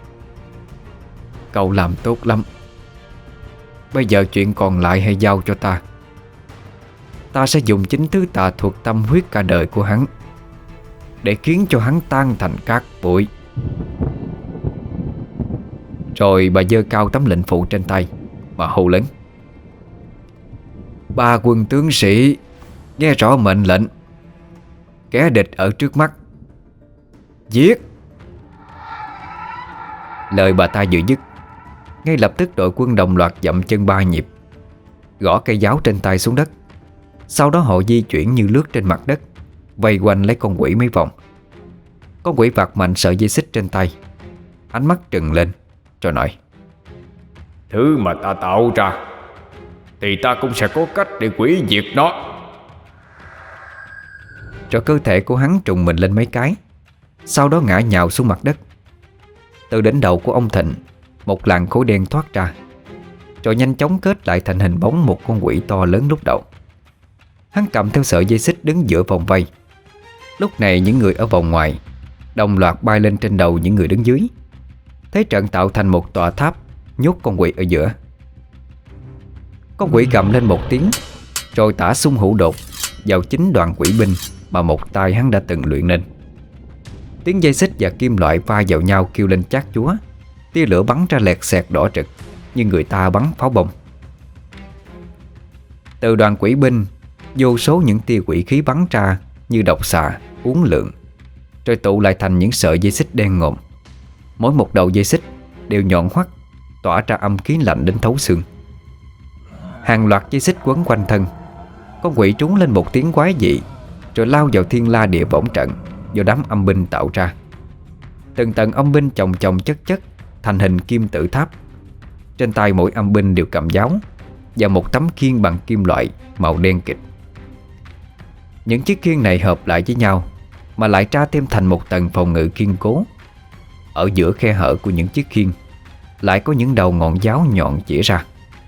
Cậu làm tốt lắm. Bây giờ chuyện còn lại hãy giao cho ta. Ta sẽ dùng chính thứ tà thuật tâm huyết cả đời của hắn, để khiến cho hắn tan thành cát bụi. Rồi bà giơ cao tấm lệnh phụ trên tay mà hô lớn: Ba quân tướng sĩ, nghe rõ mệnh lệnh. Kẻ địch ở trước mắt, Giết! Lời bà ta vừa dứt, ngay lập tức đội quân đồng loạt dậm chân 3 nhịp, gõ cây giáo trên tay xuống đất. Sau đó họ di chuyển như lướt trên mặt đất, vây quanh lấy con quỷ mấy vòng. Con quỷ vặt mạnh sợi dây xích trên tay, ánh mắt trừng lên rồi nói: Thứ mà ta tạo ra thì ta cũng sẽ có cách để hủy diệt nó. Rồi cơ thể của hắn trùng mình lên mấy cái, sau đó ngã nhào xuống mặt đất. Từ đỉnh đầu của ông Thịnh, một làn khối đen thoát ra, rồi nhanh chóng kết lại thành hình bóng một con quỷ to lớn lúc đầu. Hắn cầm theo sợi dây xích đứng giữa vòng vây. Lúc này những người ở vòng ngoài đồng loạt bay lên trên đầu những người đứng dưới. Thế trận tạo thành một tòa tháp nhốt con quỷ ở giữa. Con quỷ gầm lên một tiếng, rồi tả xung hữu đột vào chính đoàn quỷ binh mà một tay hắn đã từng luyện nên. Tiếng dây xích và kim loại va vào nhau kêu lên chát chúa. Tia lửa bắn ra lẹt xẹt đỏ rực, như người ta bắn pháo bông. Từ đoàn quỷ binh, vô số những tia quỷ khí bắn ra như độc xà, uốn lượn, rồi tụ lại thành những sợi dây xích đen ngòm. Mỗi một đầu dây xích đều nhọn hoắt, tỏa ra âm khí lạnh đến thấu xương. Hàng loạt dây xích quấn quanh thân. Con quỷ trúng lên một tiếng quái dị, rồi lao vào thiên la địa võng trận do đám âm binh tạo ra. Từng tầng âm binh chồng chồng chất chất thành hình kim tự tháp. Trên tay mỗi âm binh đều cầm giáo và một tấm khiên bằng kim loại màu đen kịt. Những chiếc khiên này hợp lại với nhau mà lại tra thêm thành một tầng phòng ngự kiên cố. Ở giữa khe hở của những chiếc khiên lại có những đầu ngọn giáo nhọn chĩa ra.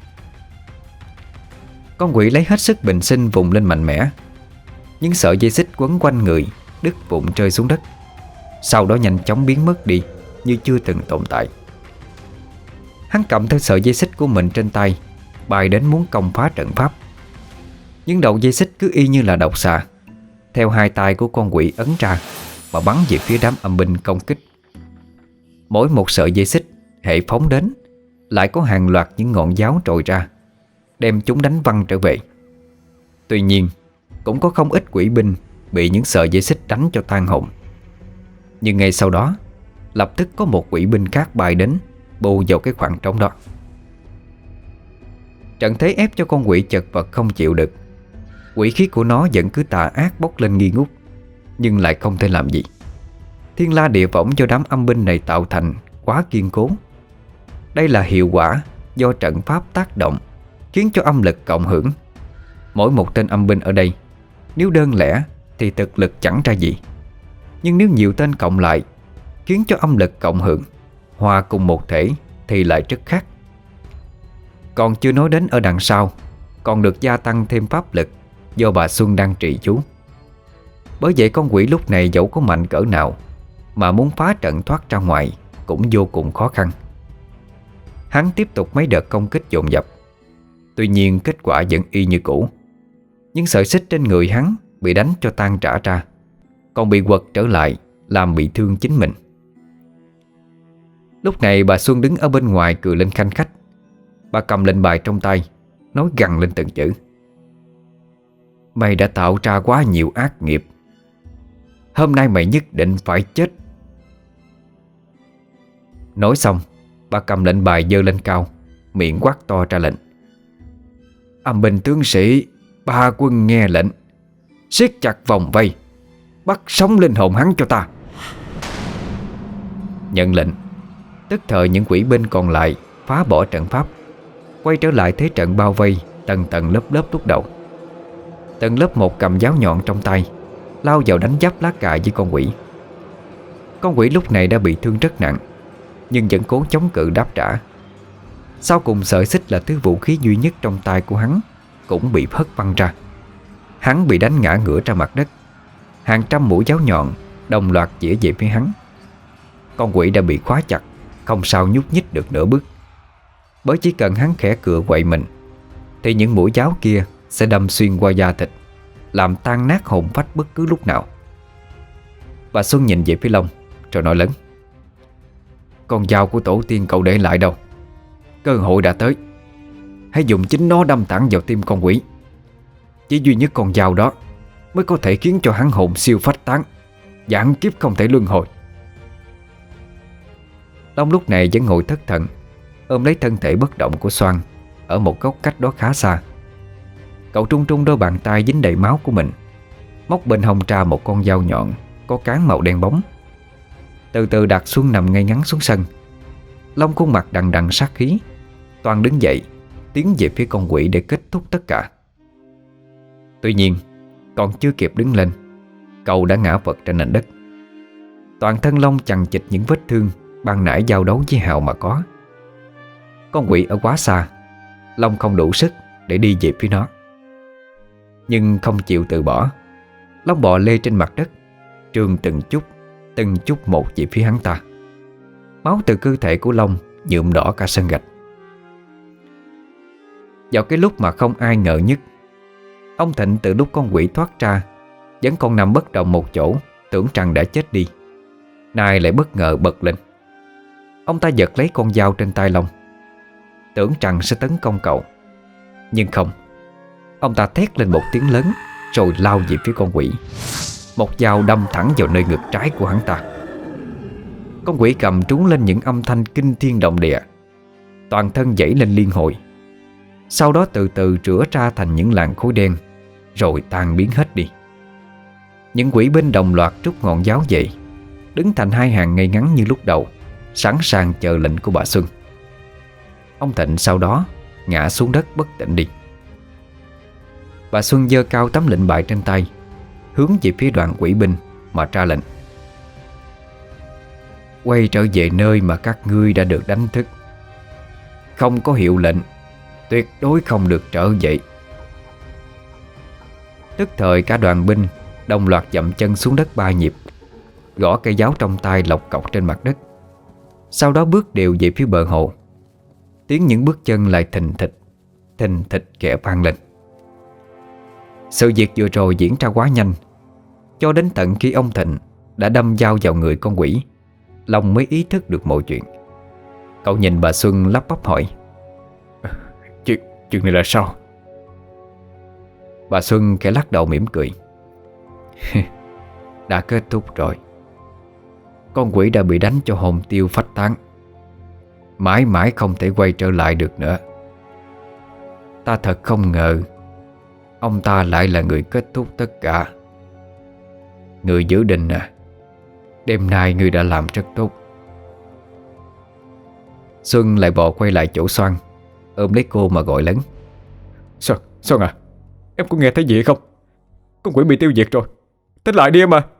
Con quỷ lấy hết sức bình sinh vùng lên mạnh mẽ. Những sợi dây xích quấn quanh người đứt vụn rơi xuống đất, sau đó nhanh chóng biến mất đi như chưa từng tồn tại. Hắn cầm theo sợi dây xích của mình trên tay, bay đến muốn công phá trận pháp. Nhưng đầu dây xích cứ y như là độc xà, theo hai tay của con quỷ ấn ra mà bắn về phía đám âm binh công kích. Mỗi một sợi dây xích hệ phóng đến lại có hàng loạt những ngọn giáo trồi ra, đem chúng đánh văng trở về. Tuy nhiên cũng có không ít quỷ binh bị những sợi dây xích đánh cho tan hồn. Nhưng ngay sau đó, lập tức có một quỷ binh khác bay đến, bù vào cái khoảng trống đó. Trận thế ép cho con quỷ chật vật không chịu được. Quỷ khí của nó vẫn cứ tà ác bốc lên nghi ngút, nhưng lại không thể làm gì. Thiên la địa võng do đám âm binh này tạo thành quá kiên cố. Đây là hiệu quả do trận pháp tác động, khiến cho âm lực cộng hưởng. Mỗi một tên âm binh ở đây, nếu đơn lẻ thì thực lực chẳng ra gì, nhưng nếu nhiều tên cộng lại, khiến cho âm lực cộng hưởng, hòa cùng một thể thì lại rất khác. Còn chưa nói đến ở đằng sau còn được gia tăng thêm pháp lực do bà Xuân đang trị chú. Bởi vậy con quỷ lúc này dẫu có mạnh cỡ nào mà muốn phá trận thoát ra ngoài cũng vô cùng khó khăn. Hắn tiếp tục mấy đợt công kích dồn dập. Tuy nhiên kết quả vẫn y như cũ. Những sợi xích trên người hắn bị đánh cho tan rã ra, còn bị quật trở lại làm bị thương chính mình. Lúc này bà Xuân đứng ở bên ngoài cười lên khanh khách. Bà cầm lệnh bài trong tay, nói gằn lên từng chữ: "Mày đã tạo ra quá nhiều ác nghiệp. Hôm nay mày nhất định phải chết." Nói xong, bà cầm lệnh bài giơ lên cao, miệng quát to ra lệnh: "Âm binh tướng sĩ, ba quân nghe lệnh, siết chặt vòng vây, bắt sống linh hồn hắn cho ta." Nhận lệnh, tức thời những quỷ binh còn lại phá bỏ trận pháp, quay trở lại thế trận bao vây tầng tầng lớp lớp lúc đầu. Tầng lớp một cầm giáo nhọn trong tay, lao vào đánh giáp lá cà với con quỷ. Con quỷ lúc này đã bị thương rất nặng, nhưng vẫn cố chống cự đáp trả. Sau cùng sợi xích là thứ vũ khí duy nhất trong tay của hắn cũng bị hất văng ra. Hắn bị đánh ngã ngửa ra mặt đất. Hàng trăm mũi giáo nhọn đồng loạt chĩa về phía hắn. Con quỷ đã bị khóa chặt, không sao nhúc nhích được nửa bước. Bởi chỉ cần hắn khẽ cựa quậy mình thì những mũi giáo kia sẽ đâm xuyên qua da thịt, làm tan nát hồn phách bất cứ lúc nào. Bà Xuân nhìn về phía Long rồi nói lớn: "Con dao của tổ tiên cậu để lại đâu? Cơ hội đã tới. Hãy dùng chính nó đâm thẳng vào tim con quỷ. Chỉ duy nhất con dao đó mới có thể khiến cho hắn hồn siêu phách tán, vạn kiếp không thể luân hồi." Long lúc này vẫn ngồi thất thần, ôm lấy thân thể bất động của Soan ở một góc cách đó khá xa. Cậu trung trung đôi bàn tay dính đầy máu của mình, móc bên hông ra một con dao nhọn có cán màu đen bóng. Từ từ đặt Xuân nằm ngay ngắn xuống sân. Long khuôn mặt đằng đằng sát khí, Toàn đứng dậy tiến về phía con quỷ để kết thúc tất cả. Tuy nhiên còn chưa kịp đứng lên, cậu đã ngã vật trên nền đất. Toàn thân Long chằng chịt những vết thương ban nãy giao đấu với Hào mà có. Con quỷ ở quá xa, Long không đủ sức để đi về phía nó. Nhưng không chịu từ bỏ, Long bò lê trên mặt đất, trườn từng chút một về phía hắn ta. Máu từ cơ thể của Long nhuộm đỏ cả sân gạch. Vào cái lúc mà không ai ngờ nhất, ông Thịnh từ lúc con quỷ thoát ra vẫn còn nằm bất động một chỗ, tưởng rằng đã chết đi, nay lại bất ngờ bật lên. Ông ta giật lấy con dao trên tay Long, tưởng rằng sẽ tấn công cậu. Nhưng không, ông ta thét lên một tiếng lớn rồi lao về phía con quỷ. Một dao đâm thẳng vào nơi ngực trái của hắn ta. Con quỷ cầm trúng lên những âm thanh kinh thiên động địa, toàn thân dãy lên liên hồi. Sau đó từ từ rửa ra thành những làn khối đen, rồi tan biến hết đi. Những quỷ binh đồng loạt rút ngọn giáo dậy, đứng thành hai hàng ngay ngắn như lúc đầu, sẵn sàng chờ lệnh của bà Xuân. Ông Thịnh sau đó ngã xuống đất bất tỉnh đi. Bà Xuân giơ cao tấm lệnh bài trên tay, hướng về phía đoàn quỷ binh mà ra lệnh: quay trở về nơi mà các ngươi đã được đánh thức. Không có hiệu lệnh, tuyệt đối không được trở dậy. Tức thời cả đoàn binh đồng loạt dậm chân xuống đất 3 nhịp, gõ cây giáo trong tay lộc cọc trên mặt đất. Sau đó bước đều về phía bờ hồ. Tiếng những bước chân lại thình thịch kẻ vang lên. Sự việc vừa rồi diễn ra quá nhanh, cho đến tận khi ông Thịnh đã đâm dao vào người con quỷ, Long mới ý thức được mọi chuyện. Cậu nhìn bà Xuân lắp bắp hỏi: Chuyện này là sao? Bà Xuân khẽ lắc đầu mỉm cười: Đã kết thúc rồi. Con quỷ đã bị đánh cho hồn tiêu phách tán, mãi mãi không thể quay trở lại được nữa. Ta thật không ngờ ông ta lại là người kết thúc tất cả. Người giữ đình à, đêm nay ngươi đã làm rất tốt. Xuân lại bò quay lại chỗ Soan, ôm lấy cô mà gọi lớn: Soan à, em có nghe thấy gì không? Con quỷ bị tiêu diệt rồi, tỉnh lại đi em à.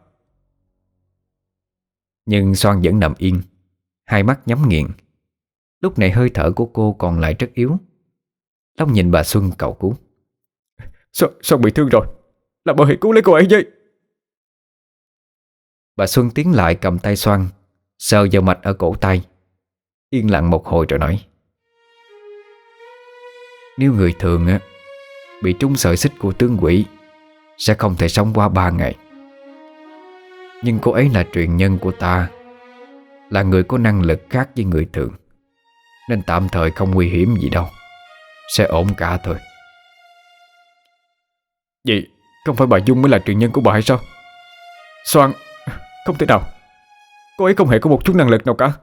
Nhưng Soan vẫn nằm yên, hai mắt nhắm nghiền. Lúc này hơi thở của cô còn lại rất yếu. Long nhìn bà Xuân cầu cứu: Soan bị thương rồi, làm ơn hãy cứu lấy cô ấy với. Bà Xuân tiến lại cầm tay Soan, sờ vào mạch ở cổ tay, yên lặng một hồi rồi nói: Nếu người thường á bị trúng sợi xích của tướng quỷ sẽ không thể sống qua 3 ngày. Nhưng cô ấy là truyền nhân của ta, là người có năng lực khác với người thường, nên tạm thời không nguy hiểm gì đâu, sẽ ổn cả thôi. Vậy không phải bà Dung mới là truyền nhân của bà hay sao? Soan, không thể nào. Cô ấy không hề có một chút năng lực nào cả.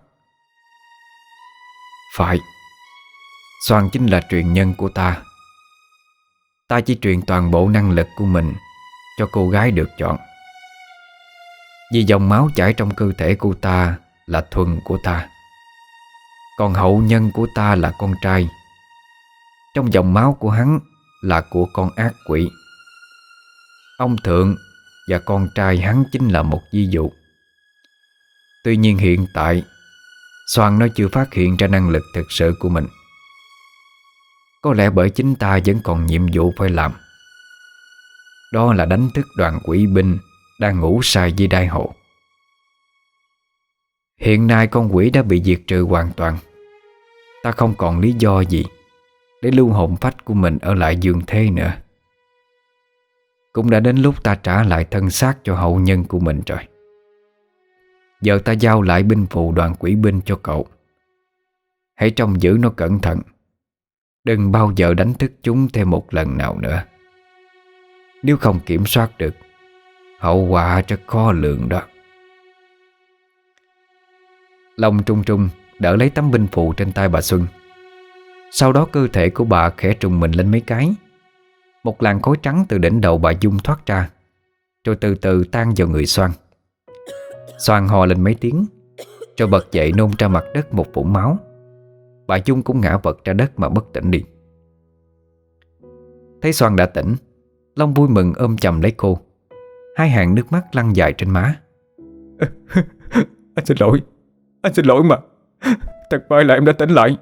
Phải, Soan chính là truyền nhân của ta. Ta chỉ truyền toàn bộ năng lực của mình cho cô gái được chọn, vì dòng máu chảy trong cơ thể của ta là thuần của ta. Còn hậu nhân của ta là con trai, trong dòng máu của hắn là của con ác quỷ. Ông Thượng và con trai hắn chính là một ví dụ. Tuy nhiên hiện tại Soan nó chưa phát hiện ra năng lực thực sự của mình. Có lẽ bởi chính ta vẫn còn nhiệm vụ phải làm, đó là đánh thức đoàn quỷ binh đang ngủ say dưới đai hộ. Hiện nay con quỷ đã bị diệt trừ hoàn toàn. Ta không còn lý do gì để lưu hồn phách của mình ở lại dương thế nữa. Cũng đã đến lúc ta trả lại thân xác cho hậu nhân của mình rồi. Giờ ta giao lại binh phù đoàn quỷ binh cho cậu. Hãy trông giữ nó cẩn thận, đừng bao giờ đánh thức chúng thêm một lần nào nữa. Nếu không kiểm soát được, hậu quả rất khó lường đó. Long trung trung đỡ lấy tấm binh phù trên tay bà Xuân. Sau đó cơ thể của bà khẽ trùng mình lên mấy cái. Một làn khói trắng từ đỉnh đầu bà Dung thoát ra, rồi từ từ tan vào người Soan. Soan hò lên mấy tiếng, rồi bật dậy nôn ra mặt đất một vũng máu. Bà Dung cũng ngã vật ra đất mà bất tỉnh đi. Thấy Soan đã tỉnh, Long vui mừng ôm chầm lấy cô. Hai hàng nước mắt lăn dài trên má. Anh xin lỗi. Anh xin lỗi mà. Thật may là em đã tỉnh lại.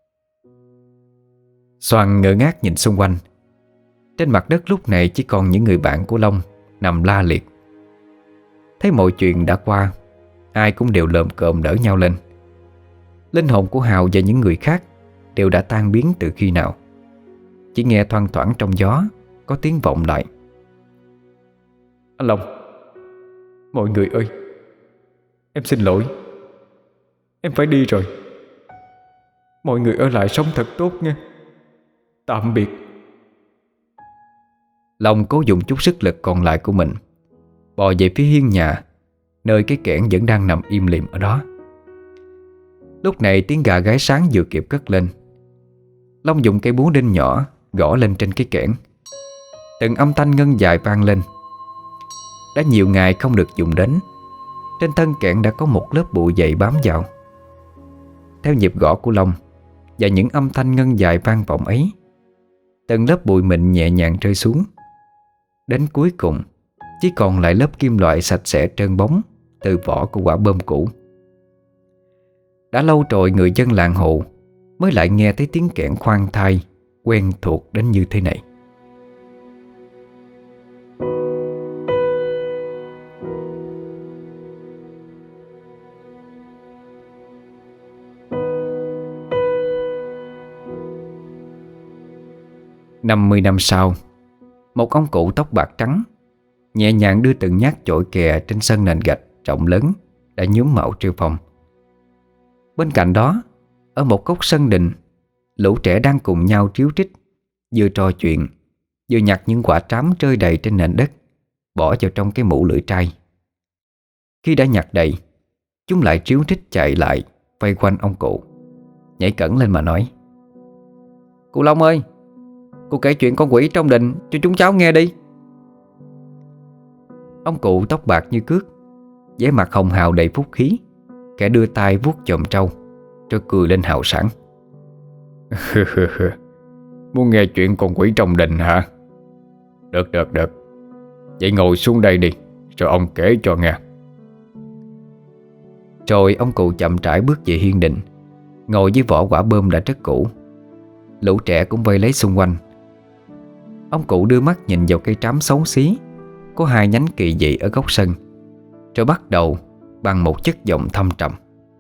Soan ngơ ngác nhìn xung quanh. Trên mặt đất lúc này chỉ còn những người bạn của Long nằm la liệt. Thấy mọi chuyện đã qua, ai cũng đều lồm cồm đỡ nhau lên. Linh hồn của Hào và những người khác đều đã tan biến từ khi nào. Chỉ nghe thoang thoảng trong gió có tiếng vọng lại. Anh Long, mọi người ơi, em xin lỗi. Em phải đi rồi. Mọi người ở lại sống thật tốt nha. Tạm biệt. Long cố dùng chút sức lực còn lại của mình bò về phía hiên nhà, nơi cái kẽn vẫn đang nằm im lìm ở đó. Lúc này tiếng gà gáy sáng vừa kịp cất lên. Long dùng cây búa đinh nhỏ gõ lên trên cái kẽn. Từng âm thanh ngân dài vang lên. Đã nhiều ngày không được dùng đến, trên thân kẽn đã có một lớp bụi dày bám vào. Theo nhịp gõ của Long và những âm thanh ngân dài vang vọng ấy, từng lớp bụi mịn nhẹ nhàng rơi xuống. Đến cuối cùng chỉ còn lại lớp kim loại sạch sẽ trơn bóng từ vỏ của quả bom cũ. Đã lâu rồi người dân làng Hồ mới lại nghe thấy tiếng kẽn khoan thai quen thuộc đến như thế này. Năm 10 năm sau, một ông cụ tóc bạc trắng nhẹ nhàng đưa từng nhát chổi kè trên sân nền gạch rộng lớn đã nhuốm màu rêu phong. Bên cạnh đó, ở một góc sân đình, lũ trẻ đang cùng nhau tríu trích, vừa trò chuyện, vừa nhặt những quả trám rơi đầy trên nền đất, bỏ vào trong cái mũ lưỡi trai. Khi đã nhặt đầy, chúng lại tríu trích chạy lại vây quanh ông cụ, nhảy cẫng lên mà nói: "Cụ Long ơi, cụ kể chuyện con quỷ trong đình cho chúng cháu nghe đi." Ông cụ tóc bạc như cước, vẻ mặt hồng hào đầy phúc khí, kẻ đưa tay vuốt chòm trâu, rồi cười lên hào sảng. Muốn nghe chuyện con quỷ trong đình hả? Được. Vậy ngồi xuống đây đi, rồi ông kể cho nghe. Rồi ông cụ chậm rãi bước về hiên đình, ngồi với vỏ quả bơm đã rất cũ. Lũ trẻ cũng vây lấy xung quanh. Ông cụ đưa mắt nhìn vào cây trám xấu xí có hai nhánh kỳ dị ở góc sân, rồi bắt đầu bằng một chất giọng thâm trầm.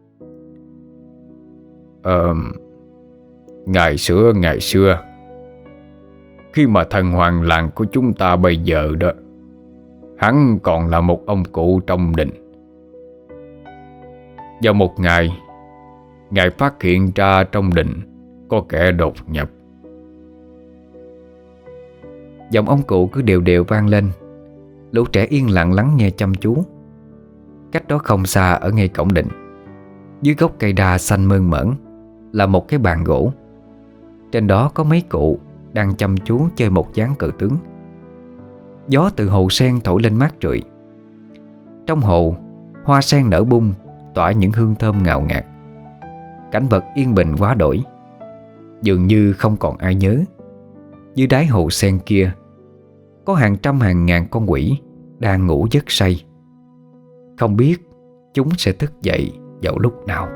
Ngày xưa, khi mà thần hoàng làng của chúng ta bây giờ đó, hắn còn là một ông cụ trong đình. Vào một ngày, ngài phát hiện ra trong đình có kẻ đột nhập. Giọng ông cụ cứ đều đều vang lên. Lũ trẻ yên lặng lắng nghe chăm chú. Cách đó không xa ở ngay cổng đình, dưới gốc cây đa xanh mơn mởn, là một cái bàn gỗ. Trên đó có mấy cụ đang chăm chú chơi một ván cờ tướng. Gió từ hồ sen thổi lên mát rượi. Trong hồ, hoa sen nở bung, tỏa những hương thơm ngào ngạt. Cảnh vật yên bình quá đổi. Dường như không còn ai nhớ, dưới đáy hồ sen kia có hàng trăm hàng ngàn con quỷ đang ngủ giấc say. Không biết chúng sẽ thức dậy vào lúc nào.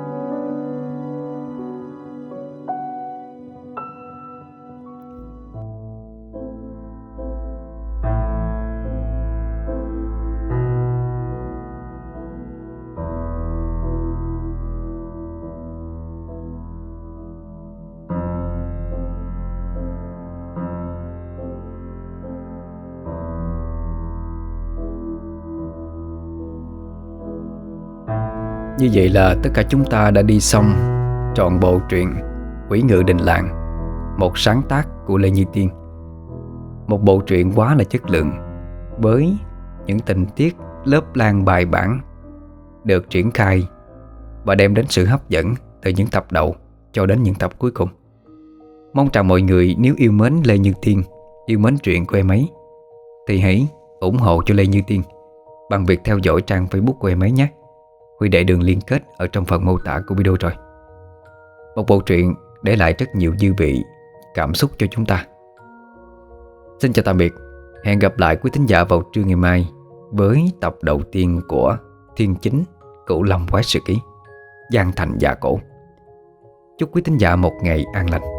Như vậy là tất cả chúng ta đã đi xong trọn bộ truyện Quỷ Ngự Đình Làng, một sáng tác của Lê Như Tiên. Một bộ truyện quá là chất lượng, với những tình tiết lớp lang bài bản, được triển khai và đem đến sự hấp dẫn từ những tập đầu cho đến những tập cuối cùng. Mong rằng mọi người nếu yêu mến Lê Như Tiên, yêu mến truyện của em ấy, thì hãy ủng hộ cho Lê Như Tiên bằng việc theo dõi trang Facebook của em ấy nhé. Huy để đường liên kết ở trong phần mô tả của video rồi. Một bộ truyện để lại rất nhiều dư vị, cảm xúc cho chúng ta. Xin chào tạm biệt. Hẹn gặp lại quý thính giả vào trưa ngày mai với tập đầu tiên của Thiên Chính Cửu Long Quái Sự Ký Giang Thành Dạ Cổ. Chúc quý thính giả một ngày an lành.